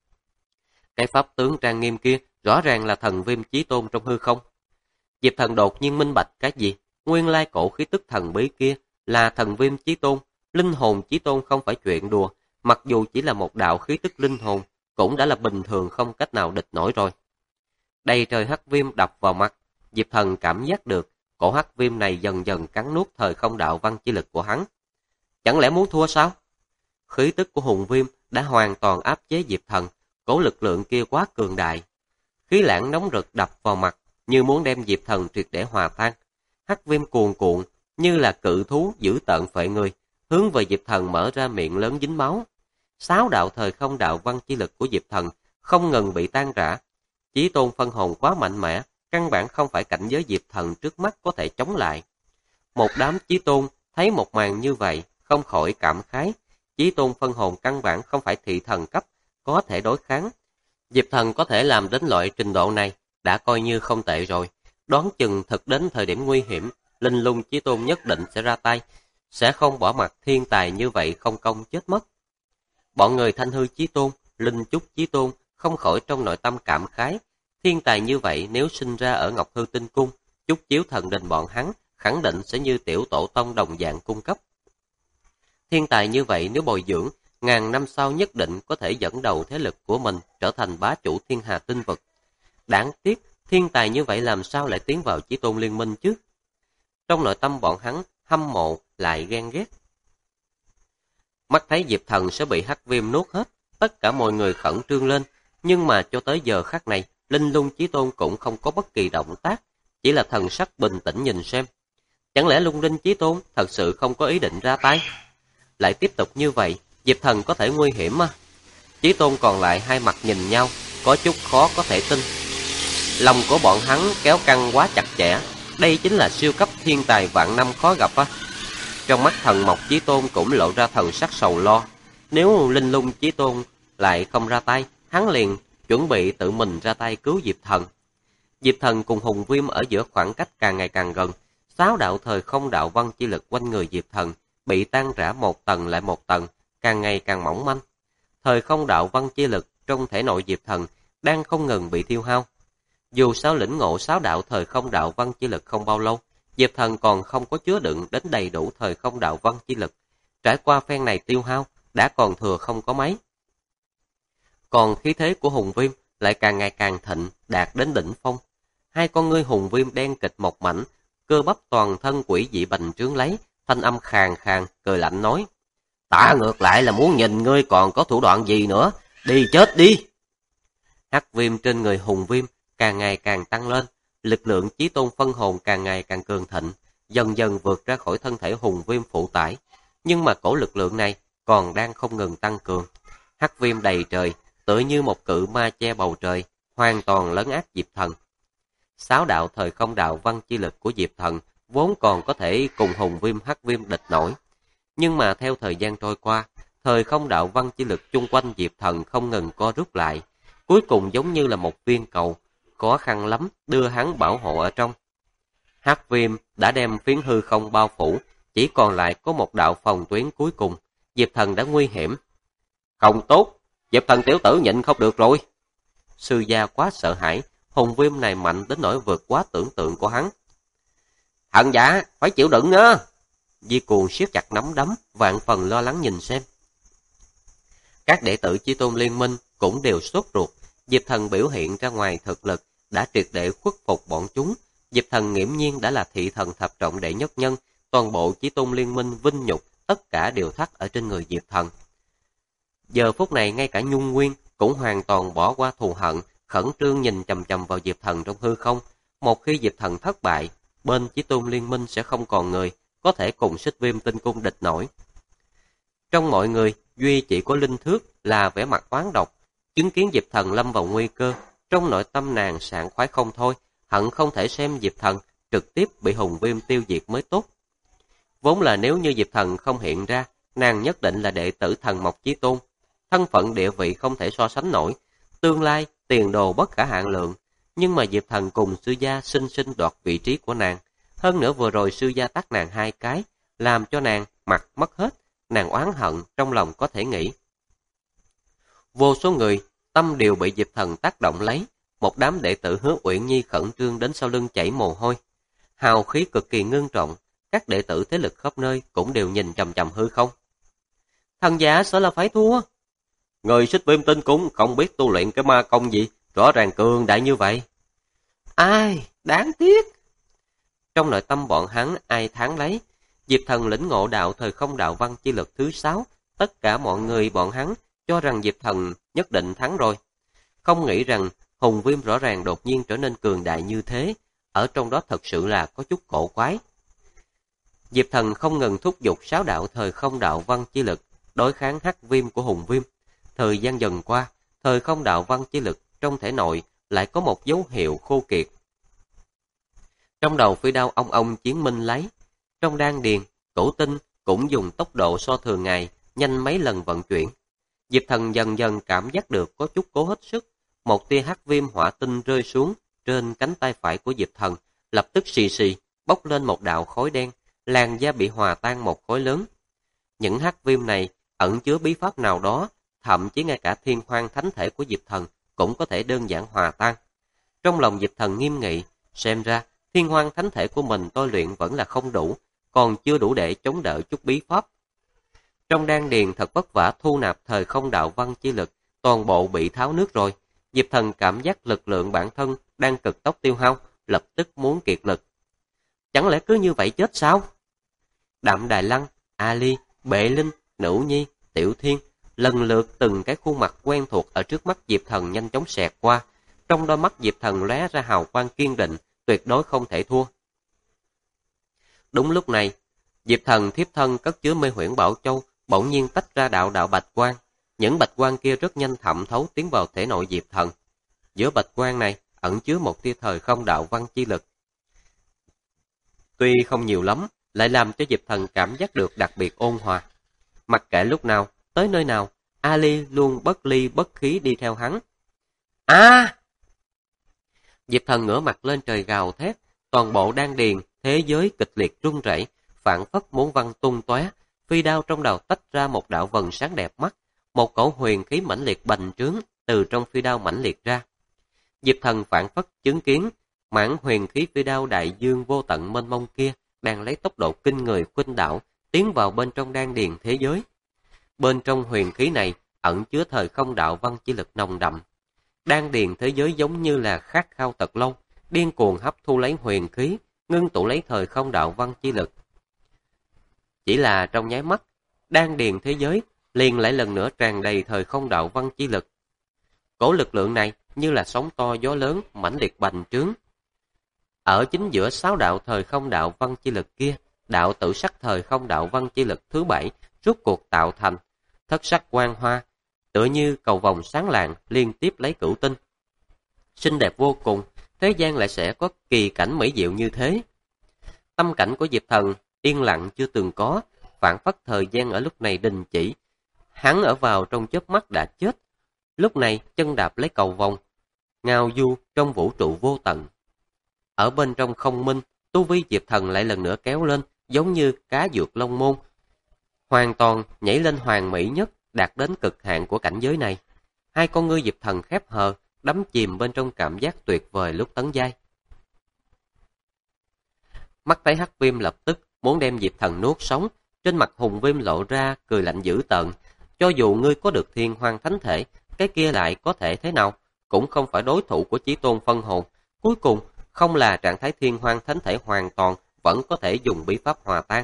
Cái pháp tướng trang nghiêm kia rõ ràng là thần Viêm Chí Tôn trong hư không. Diệp Thần đột nhiên minh bạch cái gì? Nguyên lai cổ khí tức thần bí kia là thần Viêm Chí Tôn, linh hồn Chí Tôn không phải chuyện đùa, mặc dù chỉ là một đạo khí tức linh hồn, cũng đã là bình thường không cách nào địch nổi rồi. Đầy trời hắc viêm đập vào mặt, Diệp Thần cảm giác được cổ hắc viêm này dần dần cắn nuốt thời không đạo văn chi lực của hắn. Chẳng lẽ muốn thua sao? Khí tức của Hùng Viêm đã hoàn toàn áp chế Diệp Thần, cổ lực lượng kia quá cường đại. Khí lãng nóng rực đập vào mặt, như muốn đem Diệp Thần triệt để hòa tan. Hắc viêm cuồn cuộn, như là cự thú dữ tợn phệ người, hướng về Diệp Thần mở ra miệng lớn dính máu. 6 đạo thời không đạo văn chi lực của Diệp Thần không ngừng bị tan rã. Chí tôn phân hồn quá mạnh mẽ, căn bản không phải cảnh giới Diệp Thần trước mắt có thể chống lại. Một đám chí tôn thấy một màn như vậy, không khỏi cảm khái. Chí tôn phân hồn căn bản không phải thị thần cấp, có thể đối kháng. Diệp Thần có thể làm đến loại trình độ này, đã coi như không tệ rồi. Đoán chừng thực đến thời điểm nguy hiểm, Linh Lung Chí Tôn nhất định sẽ ra tay, sẽ không bỏ mặc thiên tài như vậy không công chết mất. Bọn người Thanh Hư Chí Tôn, Linh Chúc Chí Tôn không khỏi trong nội tâm cảm khái. Thiên tài như vậy nếu sinh ra ở Ngọc Hư Tinh Cung, Chúc Chiếu Thần Đình bọn hắn khẳng định sẽ như tiểu tổ tông đồng dạng cung cấp. Thiên tài như vậy nếu bồi dưỡng, ngàn năm sau nhất định có thể dẫn đầu thế lực của mình trở thành bá chủ thiên hà tinh vực. Đáng tiếc, thiên tài như vậy làm sao lại tiến vào Chí Tôn Liên Minh chứ? Trong nội tâm bọn hắn hâm mộ lại ghen ghét. Mắt thấy Diệp Thần sẽ bị hắc viêm nuốt hết, tất cả mọi người khẩn trương lên, nhưng mà cho tới giờ khắc này, Linh Lung Chí Tôn cũng không có bất kỳ động tác, chỉ là thần sắc bình tĩnh nhìn xem. Chẳng lẽ Lung Linh Chí Tôn thật sự không có ý định ra tay? Lại tiếp tục như vậy, Diệp Thần có thể nguy hiểm à? Chí Tôn còn lại hai mặt nhìn nhau, có chút khó có thể tin. Lòng của bọn hắn kéo căng quá chặt chẽ, đây chính là siêu cấp thiên tài vạn năm khó gặp á. Trong mắt Thần Mộc Chí Tôn cũng lộ ra thần sắc sầu lo. Nếu Linh Lung Chí Tôn lại không ra tay, hắn liền chuẩn bị tự mình ra tay cứu Diệp Thần. Diệp Thần cùng Hùng Viêm ở giữa khoảng cách càng ngày càng gần, 6 đạo thời không đạo văn chi lực quanh người Diệp Thần bị tan rã một tầng lại một tầng, càng ngày càng mỏng manh. Thời không đạo văn chi lực trong thể nội Diệp Thần đang không ngừng bị tiêu hao. Dù sao lĩnh ngộ 6 đạo thời không đạo văn chi lực không bao lâu, Diệp Thần còn không có chứa đựng đến đầy đủ thời không đạo văn chi lực. Trải qua phen này tiêu hao, đã còn thừa không có mấy. Còn khí thế của Hùng Viêm lại càng ngày càng thịnh, đạt đến đỉnh phong. Hai con ngươi Hùng Viêm đen kịch một mảnh, cơ bắp toàn thân quỷ dị bành trướng lấy, thanh âm khàn khàn, cười lạnh nói: "Ta ngược lại là muốn nhìn ngươi còn có thủ đoạn gì nữa, đi chết đi!" Hắc viêm trên người Hùng Viêm càng ngày càng tăng lên, lực lượng chí tôn phân hồn càng ngày càng cường thịnh, dần dần vượt ra khỏi thân thể Hùng Viêm phụ tải. Nhưng mà cổ lực lượng này còn đang không ngừng tăng cường. Hắc viêm đầy trời, tựa như một cự ma che bầu trời, hoàn toàn lấn át Diệp Thần. 6 đạo thời không đạo văn chi lực của Diệp Thần vốn còn có thể cùng Hùng Viêm Hắc viêm địch nổi. Nhưng mà theo thời gian trôi qua, thời không đạo văn chi lực chung quanh Diệp Thần không ngừng co rút lại, cuối cùng giống như là một viên cầu, khó khăn lắm đưa hắn bảo hộ ở trong. Hắc viêm đã đem phiến hư không bao phủ, chỉ còn lại có một đạo phòng tuyến cuối cùng. Diệp Thần đã nguy hiểm. Không tốt, Diệp Thần tiểu tử nhịn không được rồi. Sư gia quá sợ hãi, Hùng Viêm này mạnh đến nỗi vượt quá tưởng tượng của hắn. Thần giả, phải chịu đựng á. Di Cuồng siết chặt nắm đấm, vạn phần lo lắng nhìn xem. Các đệ tử Chí Tôn Liên Minh cũng đều sốt ruột. Diệp Thần biểu hiện ra ngoài thực lực đã triệt để khuất phục bọn chúng, Diệp Thần nghiễm nhiên đã là thị thần thập trọng đệ nhất nhân, toàn bộ Chí Tôn liên minh vinh nhục, tất cả đều thắt ở trên người Diệp Thần. Giờ phút này ngay cả Nhung Nguyên cũng hoàn toàn bỏ qua thù hận, khẩn trương nhìn chằm chằm vào Diệp Thần trong hư không. Một khi Diệp Thần thất bại, bên Chí Tôn liên minh sẽ không còn người có thể cùng Xích Viêm Tinh Cung địch nổi. Trong mọi người, duy chỉ có Linh Thước là vẻ mặt oán độc, chứng kiến Diệp Thần lâm vào nguy cơ, trong nội tâm nàng sảng khoái không thôi, hận không thể xem Diệp Thần trực tiếp bị Hùng Viêm tiêu diệt mới tốt. Vốn là nếu như Diệp Thần không hiện ra, nàng nhất định là đệ tử Thần Mộc Chí Tôn, thân phận địa vị không thể so sánh nổi, tương lai tiền đồ bất khả hạn lượng. Nhưng mà Diệp Thần cùng sư gia sinh sinh đoạt vị trí của nàng, hơn nữa vừa rồi sư gia tát nàng 2 cái, làm cho nàng mặt mất hết, nàng oán hận trong lòng có thể nghĩ. Vô số người tâm đều bị Diệp Thần tác động lấy, một đám đệ tử Hứa Uyển Nhi khẩn trương đến sau lưng chảy mồ hôi, hào khí cực kỳ ngưng trọng, các đệ tử thế lực khắp nơi cũng đều nhìn chằm chằm hư không. Thần giả sợ là phải thua. Người Xích Viêm Tinh Cung không biết tu luyện cái ma công gì, rõ ràng cường đại như vậy. Ai, đáng tiếc. Trong nội tâm bọn hắn ai thắng lấy, Diệp Thần lĩnh ngộ đạo thời không đạo văn chi lực thứ 6, tất cả mọi người bọn hắn cho rằng Diệp Thần nhất định thắng rồi. Không nghĩ rằng Hùng Viêm rõ ràng đột nhiên trở nên cường đại như thế, ở trong đó thật sự là có chút cổ quái. Diệp Thần không ngừng thúc giục 6 đạo thời không đạo văn chi lực, đối kháng hắc viêm của Hùng Viêm. Thời gian dần qua, thời không đạo văn chi lực trong thể nội lại có một dấu hiệu khô kiệt. Trong đầu phi đao ông chiến minh lấy, trong đan điền, cổ tinh cũng dùng tốc độ so thường ngày, nhanh mấy lần vận chuyển. Diệp Thần dần dần cảm giác được có chút cố hết sức, một tia hắc viêm hỏa tinh rơi xuống trên cánh tay phải của Diệp Thần, lập tức xì xì bốc lên một đạo khói đen, làn da bị hòa tan một khối lớn. Những hắc viêm này ẩn chứa bí pháp nào đó, thậm chí ngay cả thiên hoang thánh thể của Diệp Thần cũng có thể đơn giản hòa tan. Trong lòng Diệp Thần nghiêm nghị, xem ra thiên hoang thánh thể của mình tôi luyện vẫn là không đủ, còn chưa đủ để chống đỡ chút bí pháp. Trong đan điền thật vất vả thu nạp thời không đạo văn chi lực, toàn bộ bị tháo nước rồi. Diệp Thần cảm giác lực lượng bản thân đang cực tốc tiêu hao, lập tức muốn kiệt lực. Chẳng lẽ cứ như vậy chết sao? Đạm Đài Lăng, Ali, Bệ Linh, Nữ Nhi, Tiểu Thiên, lần lượt từng cái khuôn mặt quen thuộc ở trước mắt Diệp Thần nhanh chóng xẹt qua. Trong đôi mắt Diệp Thần lóe ra hào quang kiên định, tuyệt đối không thể thua. Đúng lúc này, Diệp Thần thiếp thân cất chứa mê huyễn bảo châu, bỗng nhiên tách ra đạo đạo bạch quang. Những bạch quang kia rất nhanh thẩm thấu tiến vào thể nội Diệp Thần. Giữa bạch quang này ẩn chứa một tia thời không đạo văn chi lực. Tuy không nhiều lắm, lại làm cho Diệp Thần cảm giác được đặc biệt ôn hòa. Mặc kệ lúc nào, tới nơi nào, Ali luôn bất ly bất khí đi theo hắn. Diệp Thần ngửa mặt lên trời gào thét, toàn bộ đan điền, thế giới kịch liệt rung rẩy, phảng phất muốn văng tung tóe. Phi đao trong đầu tách ra một đạo vầng sáng đẹp mắt, một cổ huyền khí mãnh liệt bành trướng từ trong phi đao mãnh liệt ra. Diệp Thần phảng phất chứng kiến mãn huyền khí phi đao đại dương vô tận mênh mông kia đang lấy tốc độ kinh người khuynh đảo tiến vào bên trong đan điền thế giới. Bên trong huyền khí này ẩn chứa thời không đạo văn chi lực nồng đậm. Đan điền thế giới giống như là khát khao thật lâu, điên cuồng hấp thu lấy huyền khí, ngưng tụ lấy thời không đạo văn chi lực. Chỉ là trong nháy mắt, đan điền thế giới liền lại lần nữa tràn đầy thời không đạo văn chi lực. Cổ lực lượng này như là sóng to gió lớn mãnh liệt bành trướng. Ở chính giữa 6 đạo thời không đạo văn chi lực kia, đạo tử sắc thời không đạo văn chi lực thứ 7 rốt cuộc tạo thành thất sắc quang hoa, tựa như cầu vồng sáng lạng liên tiếp lấy cửu tinh. Xinh đẹp vô cùng, thế gian lại sẽ có kỳ cảnh mỹ diệu như thế. Tâm cảnh của Diệp Thần yên lặng chưa từng có, phảng phất thời gian ở lúc này đình chỉ. Hắn ở vào trong chớp mắt đã chết, lúc này chân đạp lấy cầu vồng, ngao du trong vũ trụ vô tận. Ở bên trong không minh, tu vi Diệp Thần lại lần nữa kéo lên, giống như cá vượt long môn, hoàn toàn nhảy lên hoàn mỹ nhất, đạt đến cực hạn của cảnh giới này. Hai con ngươi Diệp Thần khép hờ, đắm chìm bên trong cảm giác tuyệt vời lúc tấn giai. Mắt thấy hắc viêm lập tức muốn đem Diệp Thần nuốt sống, trên mặt Hùng Viêm lộ ra cười lạnh dữ tợn. Cho dù ngươi có được thiên hoang thánh thể, cái kia lại có thể thế nào, cũng không phải đối thủ của Chí Tôn phân hồn. Cuối cùng, không là trạng thái thiên hoang thánh thể hoàn toàn, vẫn có thể dùng bí pháp hòa tan.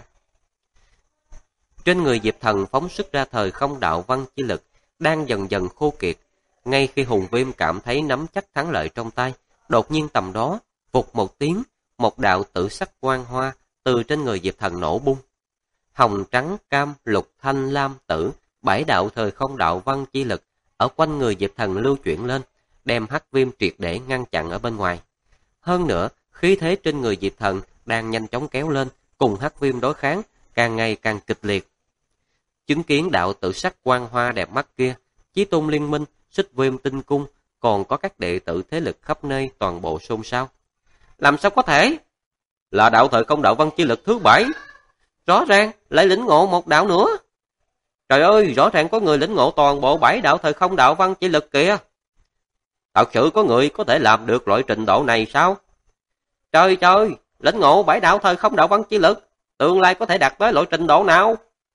Trên người Diệp Thần phóng xuất ra thời không đạo văn chi lực, đang dần dần khô kiệt. Ngay khi Hùng Viêm cảm thấy nắm chắc thắng lợi trong tay, đột nhiên tầm đó, vụt một tiếng, một đạo tử sắc quang hoa từ trên người Diệp Thần nổ bung. Hồng, trắng, cam, lục, thanh, lam, tử, 7 đạo thời không đạo văn chi lực ở quanh người Diệp Thần lưu chuyển lên, đem Hắc Viêm triệt để ngăn chặn ở bên ngoài. Hơn nữa, khí thế trên người Diệp Thần đang nhanh chóng kéo lên, cùng Hắc Viêm đối kháng, càng ngày càng kịch liệt. Chứng kiến đạo tự sắc quang hoa đẹp mắt kia, Chí Tôn Liên Minh, Xích Viêm Tinh Cung, còn có các đệ tử thế lực khắp nơi toàn bộ xôn xao. Làm sao có thể? Là đạo thời không đạo văn chi lực thứ 7. Rõ ràng lại lĩnh ngộ một đạo nữa. Trời ơi, rõ ràng có người lĩnh ngộ toàn bộ 7 đạo thời không đạo văn chi lực kìa. Thật sự có người có thể làm được loại trình độ này sao? Trời trời, lĩnh ngộ 7 đạo thời không đạo văn chi lực, tương lai có thể đạt tới loại trình độ nào?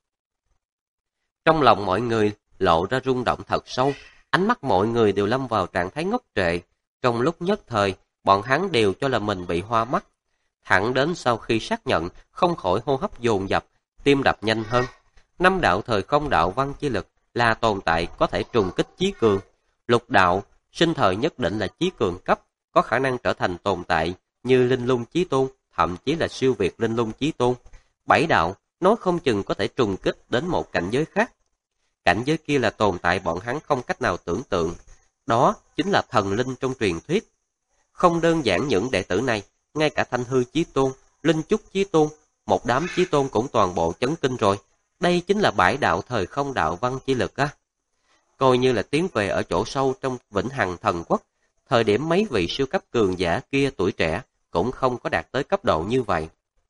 Trong lòng mọi người lộ ra rung động thật sâu, ánh mắt mọi người đều lâm vào trạng thái ngốc trệ. Trong lúc nhất thời, bọn hắn đều cho là mình bị hoa mắt. Thẳng đến sau khi xác nhận, không khỏi hô hấp dồn dập, tim đập nhanh hơn. 5 đạo thời không đạo văn chi lực là tồn tại có thể trùng kích chí cường. Lục đạo, sinh thời nhất định là chí cường cấp, có khả năng trở thành tồn tại như Linh Lung Chí Tôn, thậm chí là siêu việt Linh Lung Chí Tôn. 7 đạo, nói không chừng có thể trùng kích đến một cảnh giới khác. Cảnh giới kia là tồn tại bọn hắn không cách nào tưởng tượng. Đó chính là thần linh trong truyền thuyết. Không đơn giản những đệ tử này, ngay cả Thanh Hư Chí Tôn, Linh Chúc Chí Tôn, một đám Chí Tôn cũng toàn bộ chấn kinh rồi. Đây chính là 7 đạo thời không đạo văn chi lực á. Coi như là tiến về ở chỗ sâu trong Vĩnh Hằng Thần Quốc, thời điểm mấy vị siêu cấp cường giả kia tuổi trẻ cũng không có đạt tới cấp độ như vậy.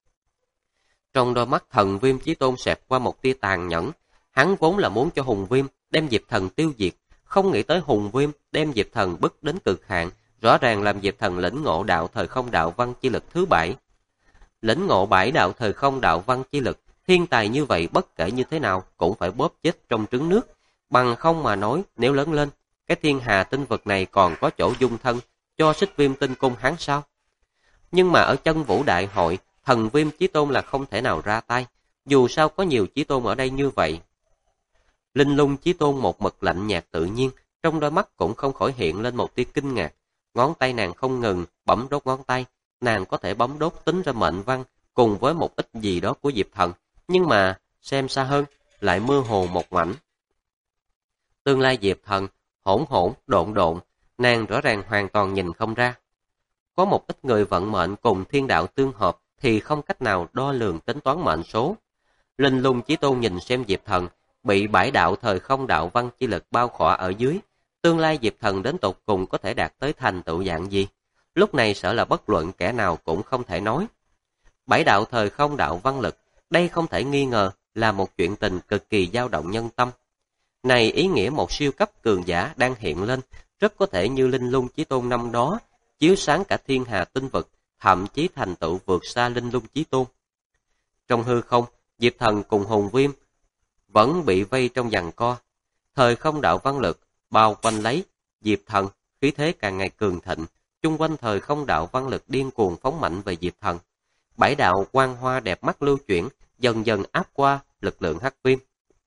Trong đôi mắt Thần Viêm Chí Tôn xẹt qua một tia tàn nhẫn, hắn vốn là muốn cho Hùng Viêm đem Diệp Thần tiêu diệt, không nghĩ tới Hùng Viêm đem Diệp Thần bức đến cực hạn, rõ ràng làm Diệp Thần lĩnh ngộ đạo thời không đạo văn chi lực thứ 7. Lĩnh ngộ 7 đạo thời không đạo văn chi lực, thiên tài như vậy bất kể như thế nào cũng phải bóp chết trong trứng nước, bằng không mà nói nếu lớn lên, cái thiên hà tinh vực này còn có chỗ dung thân cho Xích Viêm Tinh Cung hắn sao? Nhưng mà ở Chân Vũ Đại Hội, Thần Viêm Chí Tôn là không thể nào ra tay, dù sao có nhiều Chí Tôn ở đây như vậy. Linh Lung Chí Tôn một mực lạnh nhạt tự nhiên, trong đôi mắt cũng không khỏi hiện lên một tia kinh ngạc. Ngón tay nàng không ngừng bấm đốt ngón tay, nàng có thể bấm đốt tính ra mệnh văn cùng với một ít gì đó của Diệp Thần, nhưng mà xem xa hơn lại mơ hồ một mảnh. Tương lai Diệp Thần hỗn hỗn độn độn, nàng rõ ràng hoàn toàn nhìn không ra. Có một ít người vận mệnh cùng thiên đạo tương hợp thì không cách nào đo lường tính toán mệnh số. Linh Lung Chí Tôn nhìn xem Diệp Thần bị 7 đạo thời không đạo văn chi lực bao khỏa ở dưới, tương lai Diệp Thần đến tột cùng có thể đạt tới thành tựu dạng gì? Lúc này sợ là bất luận kẻ nào cũng không thể nói. 7 đạo thời không đạo văn lực, đây không thể nghi ngờ là một chuyện tình cực kỳ dao động nhân tâm. Này ý nghĩa một siêu cấp cường giả đang hiện lên, rất có thể như Linh Lung Chí Tôn năm đó, chiếu sáng cả thiên hà tinh vực, thậm chí thành tựu vượt xa Linh Lung Chí Tôn. Trong hư không, Diệp Thần cùng Hùng Viêm vẫn bị vây trong giằng co. Thời không đạo văn lực bao quanh lấy Diệp Thần, khí thế càng ngày cường thịnh, chung quanh thời không đạo văn lực điên cuồng phóng mạnh về Diệp Thần. 7 đạo quang hoa đẹp mắt lưu chuyển, dần dần áp qua lực lượng Hắc Viêm.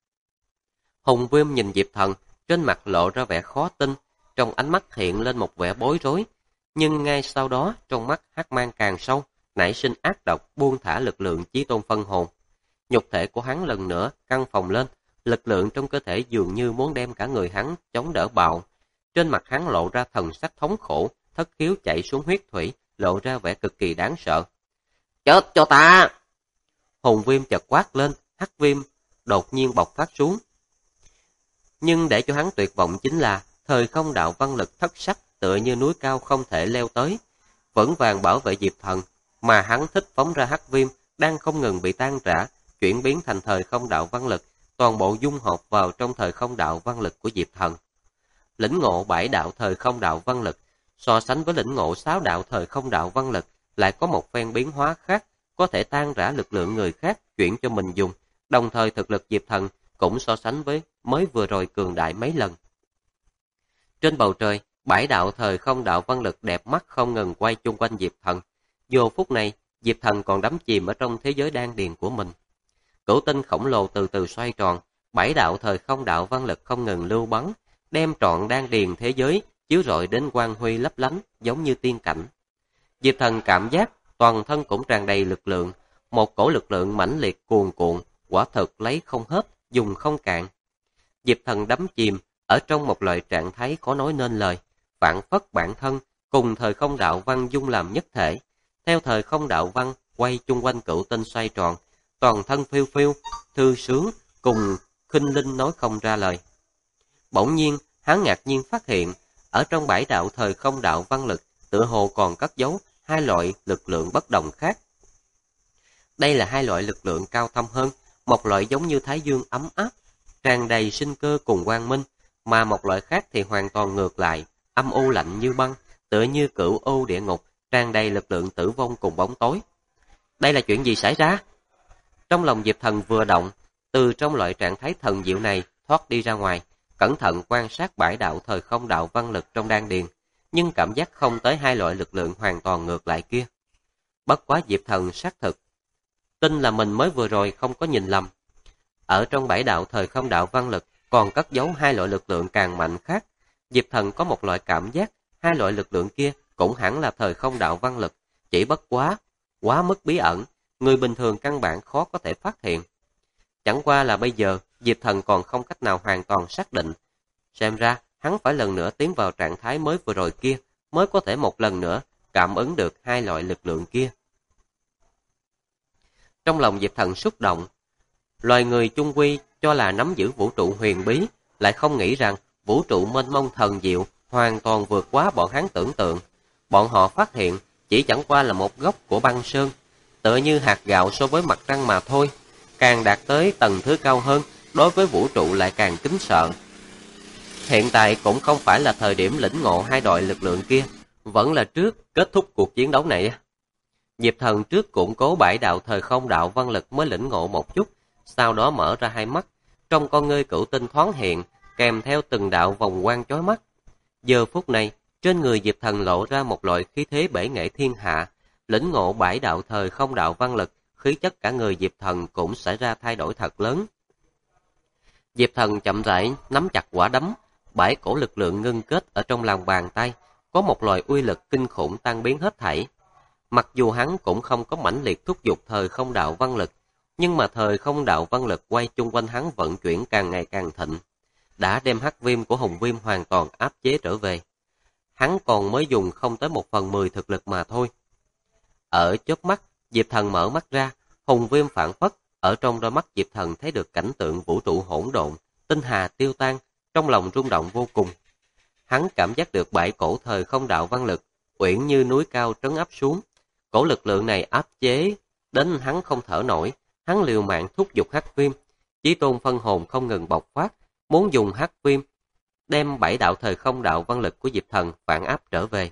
Hùng Viêm nhìn Diệp Thần, trên mặt lộ ra vẻ khó tin, trong ánh mắt hiện lên một vẻ bối rối, nhưng ngay sau đó trong mắt Hắc Mang càng sâu, nảy sinh ác độc buông thả lực lượng Chí Tôn phân hồn. Nhục thể của hắn lần nữa căng phồng lên, lực lượng trong cơ thể dường như muốn đem cả người hắn chống đỡ bạo. Trên mặt hắn lộ ra thần sắc thống khổ, thất khiếu chảy xuống huyết thủy, lộ ra vẻ cực kỳ đáng sợ. Chết cho ta! Hùng Viêm chợt quát lên, Hắc Viêm đột nhiên bộc phát xuống. Nhưng để cho hắn tuyệt vọng chính là thời không đạo văn lực thất sắc tựa như núi cao không thể leo tới, vững vàng bảo vệ Diệp Thần, mà hắn thích phóng ra Hắc Viêm đang không ngừng bị tan rã, chuyển biến thành thời không đạo văn lực, toàn bộ dung hợp vào trong thời không đạo văn lực của Diệp Thần. Lĩnh ngộ 7 đạo thời không đạo văn lực, so sánh với lĩnh ngộ 6 đạo thời không đạo văn lực, lại có một phen biến hóa khác, có thể tan rã lực lượng người khác chuyển cho mình dùng, đồng thời thực lực Diệp Thần cũng so sánh với mới vừa rồi cường đại mấy lần. Trên bầu trời, Bảy đạo thời không đạo văn lực đẹp mắt không ngừng quay chung quanh Diệp Thần. Vô phút này, Diệp Thần còn đắm chìm ở trong thế giới đan điền của mình. Cửu tinh khổng lồ từ từ xoay tròn, bảy đạo thời không đạo văn lực không ngừng lưu bắn, đem trọn đan điền thế giới chiếu rọi đến quang huy lấp lánh, giống như tiên cảnh. Diệp Thần cảm giác toàn thân cũng tràn đầy lực lượng, một cổ lực lượng mãnh liệt cuồn cuộn, quả thực lấy không hết, dùng không cạn. Diệp Thần đắm chìm ở trong một loại trạng thái khó nói nên lời, phảng phất bản thân cùng thời không đạo văn dung làm nhất thể, theo thời không đạo văn quay chung quanh cửu tinh xoay tròn, toàn thân phiêu phiêu, thư sướng, cùng khinh linh nói không ra lời. Bỗng nhiên, hắn ngạc nhiên phát hiện, ở trong bảy đạo thời không đạo văn lực, tựa hồ còn cất giấu hai loại lực lượng bất đồng khác. Đây là hai loại lực lượng cao thâm hơn, một loại giống như thái dương ấm áp, tràn đầy sinh cơ cùng quang minh, mà một loại khác thì hoàn toàn ngược lại, âm u lạnh như băng, tựa như cửu u địa ngục, tràn đầy lực lượng tử vong cùng bóng tối. Đây là chuyện gì xảy ra? Trong lòng Diệp Thần vừa động, từ trong loại trạng thái thần diệu này thoát đi ra ngoài, cẩn thận quan sát bảy đạo thời không đạo văn lực trong đan điền, nhưng cảm giác không tới hai loại lực lượng hoàn toàn ngược lại kia. Bất quá Diệp Thần xác thực, tin là mình mới vừa rồi không có nhìn lầm. Ở trong bảy đạo thời không đạo văn lực còn cất giấu hai loại lực lượng càng mạnh khác. Diệp Thần có một loại cảm giác hai loại lực lượng kia cũng hẳn là thời không đạo văn lực, chỉ bất quá mức bí ẩn, người bình thường căn bản khó có thể phát hiện. Chẳng qua là bây giờ Diệp Thần còn không cách nào hoàn toàn xác định. Xem ra hắn phải lần nữa tiến vào trạng thái mới vừa rồi kia mới có thể một lần nữa cảm ứng được hai loại lực lượng kia. Trong lòng Diệp Thần xúc động, loài người chung quy cho là nắm giữ vũ trụ huyền bí, lại không nghĩ rằng vũ trụ mênh mông thần diệu hoàn toàn vượt quá bọn hắn tưởng tượng. Bọn họ phát hiện chỉ chẳng qua là một góc của băng sơn, tựa như hạt gạo so với mặt trăng mà thôi. Càng đạt tới tầng thứ cao hơn, đối với vũ trụ lại càng kính sợ. Hiện tại cũng không phải là thời điểm lĩnh ngộ hai loại lực lượng kia, vẫn là trước kết thúc cuộc chiến đấu này. Diệp Thần trước củng cố bảy đạo thời không đạo văn lực mới lĩnh ngộ một chút, sau đó mở ra hai mắt, trong con ngươi cửu tinh thoáng hiện, kèm theo từng đạo vòng quang chói mắt. Giờ phút này, trên người Diệp Thần lộ ra một loại khí thế bể nghệ thiên hạ, lĩnh ngộ bảy đạo thời không đạo văn lực, khí chất cả người Diệp Thần cũng xảy ra thay đổi thật lớn. Diệp Thần chậm rãi nắm chặt quả đấm, bảy cổ lực lượng ngưng kết ở trong lòng bàn tay, có một loại uy lực kinh khủng tan biến hết thảy. Mặc dù hắn cũng không có mãnh liệt thúc giục thời không đạo văn lực, nhưng mà thời không đạo văn lực quay chung quanh hắn vận chuyển càng ngày càng thịnh, đã đem hắc viêm của Hùng Viêm hoàn toàn áp chế trở về. Hắn còn mới dùng không tới 1/10 thực lực mà thôi. Ở chớp mắt, Diệp Thần mở mắt ra, Hùng Viêm phản phất, ở trong đôi mắt Diệp Thần thấy được cảnh tượng vũ trụ hỗn độn, tinh hà tiêu tan, trong lòng rung động vô cùng. Hắn cảm giác được bảy cổ thời không đạo văn lực, uyển như núi cao trấn áp xuống. Cổ lực lượng này áp chế đến hắn không thở nổi, hắn liều mạng thúc giục hắc viêm, Chí Tôn phân hồn không ngừng bộc phát, muốn dùng hắc viêm đem bảy đạo thời không đạo văn lực của Diệp Thần phản áp trở về.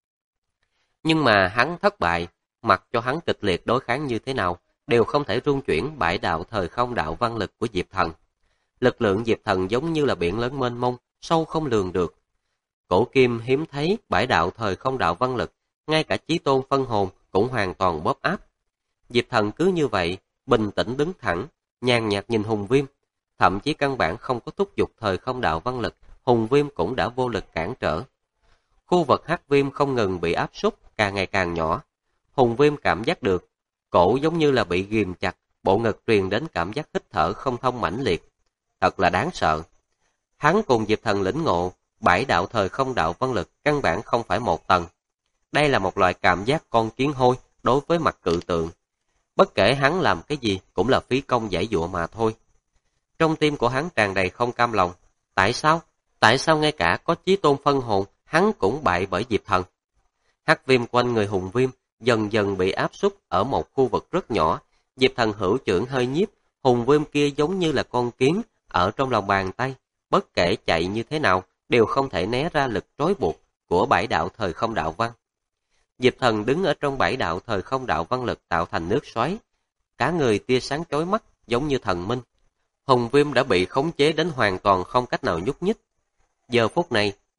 Nhưng mà hắn thất bại, mặc cho hắn kịch liệt đối kháng như thế nào, đều không thể rung chuyển bảy đạo thời không đạo văn lực của Diệp Thần. Lực lượng Diệp Thần giống như là biển lớn mênh mông, sâu không lường được. Cổ kim hiếm thấy bảy đạo thời không đạo văn lực, ngay cả Chí Tôn phân hồn cũng hoàn toàn bóp áp. Diệp Thần cứ như vậy, bình tĩnh đứng thẳng, nhàn nhạt nhìn Hùng Viêm, thậm chí căn bản không có thúc giục thời không đạo văn lực, Hùng Viêm cũng đã vô lực cản trở. Khu vực hắc viêm không ngừng bị áp suất, càng ngày càng nhỏ. Hùng Viêm cảm giác được, cổ giống như là bị ghìm chặt, bộ ngực truyền đến cảm giác hít thở không thông mãnh liệt. Thật là đáng sợ. Hắn cùng Diệp Thần lĩnh ngộ, bảy đạo thời không đạo văn lực căn bản không phải một tầng. Đây là một loại cảm giác con kiến hôi đối với mặt cự tượng. Bất kể hắn làm cái gì cũng là phí công giãy giụa mà thôi. Trong tim của hắn tràn đầy không cam lòng. Tại sao? Tại sao ngay cả có Chí Tôn phân hồn, hắn cũng bại bởi Diệp Thần? Hắc viêm quanh người Hùng Viêm dần dần bị áp suất ở một khu vực rất nhỏ. Diệp Thần hữu trưởng hơi nhiếp, Hùng Viêm kia giống như là con kiến ở trong lòng bàn tay. Bất kể chạy như thế nào, đều không thể né ra lực trói buộc của bảy đạo thời không đạo văn. Diệp Thần đứng ở trong bảy đạo thời không đạo văn lực tạo thành nước xoáy. Cả người tia sáng chói mắt, giống như thần minh. Hùng Viêm đã bị khống chế đến hoàn toàn không cách nào nhúc nhích. Giờ phút này,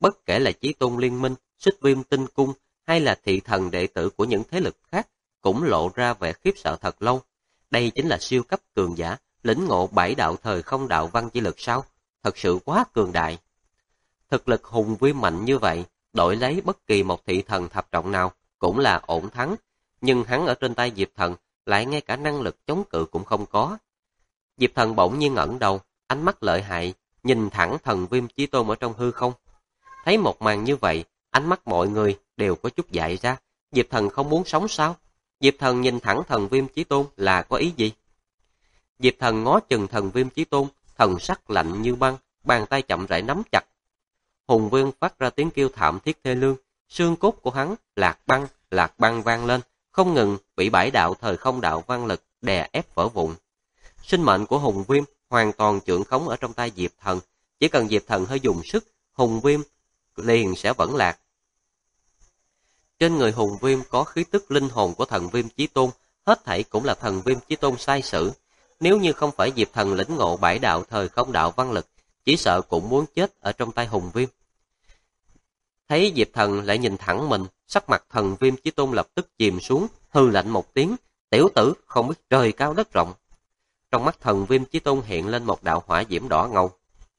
bất kể là Chí Tôn Liên Minh, Xích Viêm Tinh Cung hay là thị thần đệ tử của những thế lực khác, cũng lộ ra vẻ khiếp sợ thật lâu. Đây chính là siêu cấp cường giả, lĩnh ngộ 7 đạo thời không đạo văn chi lực sao? Thật sự quá cường đại. Thực lực hùng viêm mạnh như vậy, đổi lấy bất kỳ một thị thần thập trọng nào cũng là ổn thắng, nhưng hắn ở trên tay Diệp Thần lại ngay cả năng lực chống cự cũng không có. Diệp Thần bỗng nhiên ngẩng đầu, ánh mắt lợi hại, nhìn thẳng Thần Viêm Chí Tôn ở trong hư không. Thấy một màn như vậy, ánh mắt mọi người đều có chút dại ra. Diệp Thần không muốn sống sao? Diệp Thần nhìn thẳng Thần Viêm Chí Tôn là có ý gì? Diệp Thần ngó chừng Thần Viêm Chí Tôn, thần sắc lạnh như băng, bàn tay chậm rãi nắm chặt. Hùng Vương phát ra tiếng kêu thảm thiết thê lương, xương cốt của hắn lạc băng vang lên, không ngừng bị 7 đạo thời không đạo văn lực đè ép vỡ vụn. Sinh mệnh của Hùng Viêm hoàn toàn chưởng khống ở trong tay Diệp Thần, chỉ cần Diệp Thần hơi dùng sức, Hùng Viêm liền sẽ vẫn lạc. Trên người Hùng Viêm có khí tức linh hồn của Thần Viêm Chí Tôn, hết thảy cũng là Thần Viêm Chí Tôn sai sử. Nếu như không phải Diệp Thần lĩnh ngộ 7 đạo thời không đạo văn lực, chỉ sợ cũng muốn chết ở trong tay Hùng Viêm. Thấy Diệp Thần lại nhìn thẳng mình, sắc mặt Thần Viêm Chí Tôn lập tức chìm xuống, hừ lạnh một tiếng, tiểu tử không biết trời cao đất rộng. Trong mắt Thần Viêm Chí Tôn hiện lên một đạo hỏa diễm đỏ ngầu.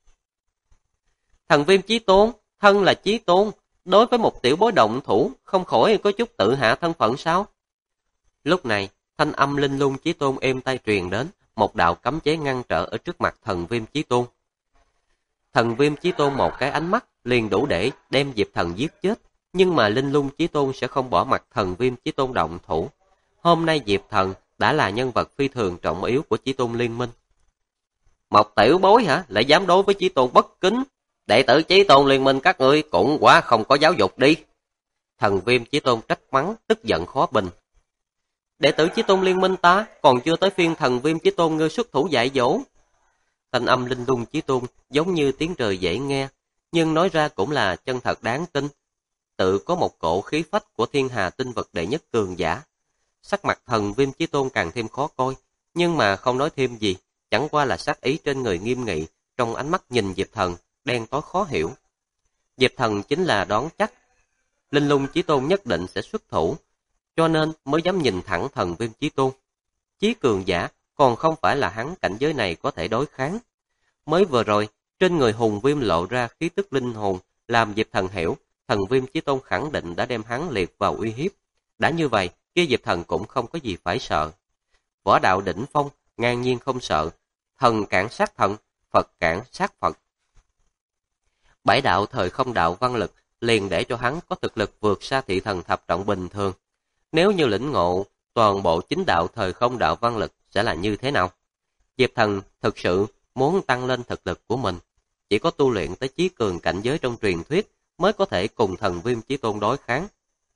Thần Viêm Chí Tôn, thân là Chí Tôn, đối với một tiểu bối động thủ, không khỏi có chút tự hạ thân phận sao? Lúc này, thanh âm linh lung Chí Tôn êm tai truyền đến, một đạo cấm chế ngăn trở ở trước mặt Thần Viêm Chí Tôn. Thần Viêm Chí Tôn một cái ánh mắt liền đủ để đem Diệp Thần giết chết, nhưng mà linh lung Chí Tôn sẽ không bỏ mặc Thần Viêm Chí Tôn động thủ. Hôm nay Diệp Thần đã là nhân vật phi thường trọng yếu của Chí Tôn Liên Minh. Một tiểu bối hả, lại dám đối với Chí Tôn bất kính? Đệ tử Chí Tôn Liên Minh các ngươi cũng quá không có giáo dục đi. Thần Viêm Chí Tôn trách mắng, tức giận khó bình. Đệ tử Chí Tôn Liên Minh ta còn chưa tới phiên Thần Viêm Chí Tôn ngươi xuất thủ dạy dỗ. Thanh âm linh lung Chí Tôn giống như tiếng trời dễ nghe, nhưng nói ra cũng là chân thật đáng tin. Tự có một cổ khí phách của thiên hà tinh vực đệ nhất cường giả. Sắc mặt Thần Viêm Chí Tôn càng thêm khó coi, nhưng mà không nói thêm gì, chẳng qua là sát ý trên người nghiêm nghị, trong ánh mắt nhìn Diệp Thần, đen tối khó hiểu. Diệp Thần chính là đoán chắc, linh lung Chí Tôn nhất định sẽ xuất thủ, cho nên mới dám nhìn thẳng Thần Viêm Chí Tôn. Chí cường giả còn không phải là hắn cảnh giới này có thể đối kháng. Mới vừa rồi, trên người Hùng Viêm lộ ra khí tức linh hồn, làm Diệp Thần hiểu, Thần Viêm Chí Tôn khẳng định đã đem hắn liệt vào uy hiếp. Đã như vậy, kia Diệp Thần cũng không có gì phải sợ. Võ đạo đỉnh phong, ngang nhiên không sợ, thần cản sát thần, Phật cản sát Phật. 7 đạo thời không đạo văn lực liền để cho hắn có thực lực vượt xa thị thần thập trọng bình thường. Nếu như lĩnh ngộ toàn bộ 9 đạo thời không đạo văn lực sẽ là như thế nào? Diệp Thần thực sự muốn tăng lên thực lực của mình, chỉ có tu luyện tới chí cường cảnh giới trong truyền thuyết mới có thể cùng Thần Viêm Chí Tôn đối kháng.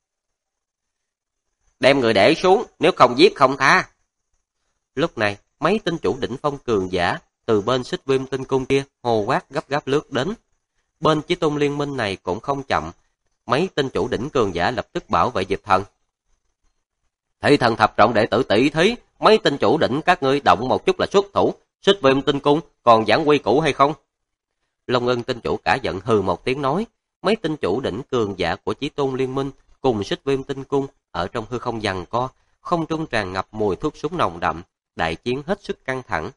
Đem người để xuống, nếu không giết không tha. Lúc này, mấy tinh chủ đỉnh phong cường giả từ bên Xích Viêm Tinh Cung kia hồ quát gấp gáp lướt đến. Bên Chí Tôn Liên Minh này cũng không chậm, mấy tinh chủ đỉnh cường giả lập tức bảo vệ Diệp Thần. Thị thần thập trọng đệ tử tỷ thí, mấy tinh chủ đỉnh các ngươi động một chút là xuất thủ, Xích Viêm Tinh Cung còn giảng quy củ hay không? Long Ân tinh chủ cả giận hừ một tiếng nói, mấy tinh chủ đỉnh cường giả của Chí Tôn Liên Minh cùng Xích Viêm Tinh Cung ở trong hư không giằng co, không trung tràn ngập mùi thuốc súng nồng đậm, đại chiến hết sức căng thẳng.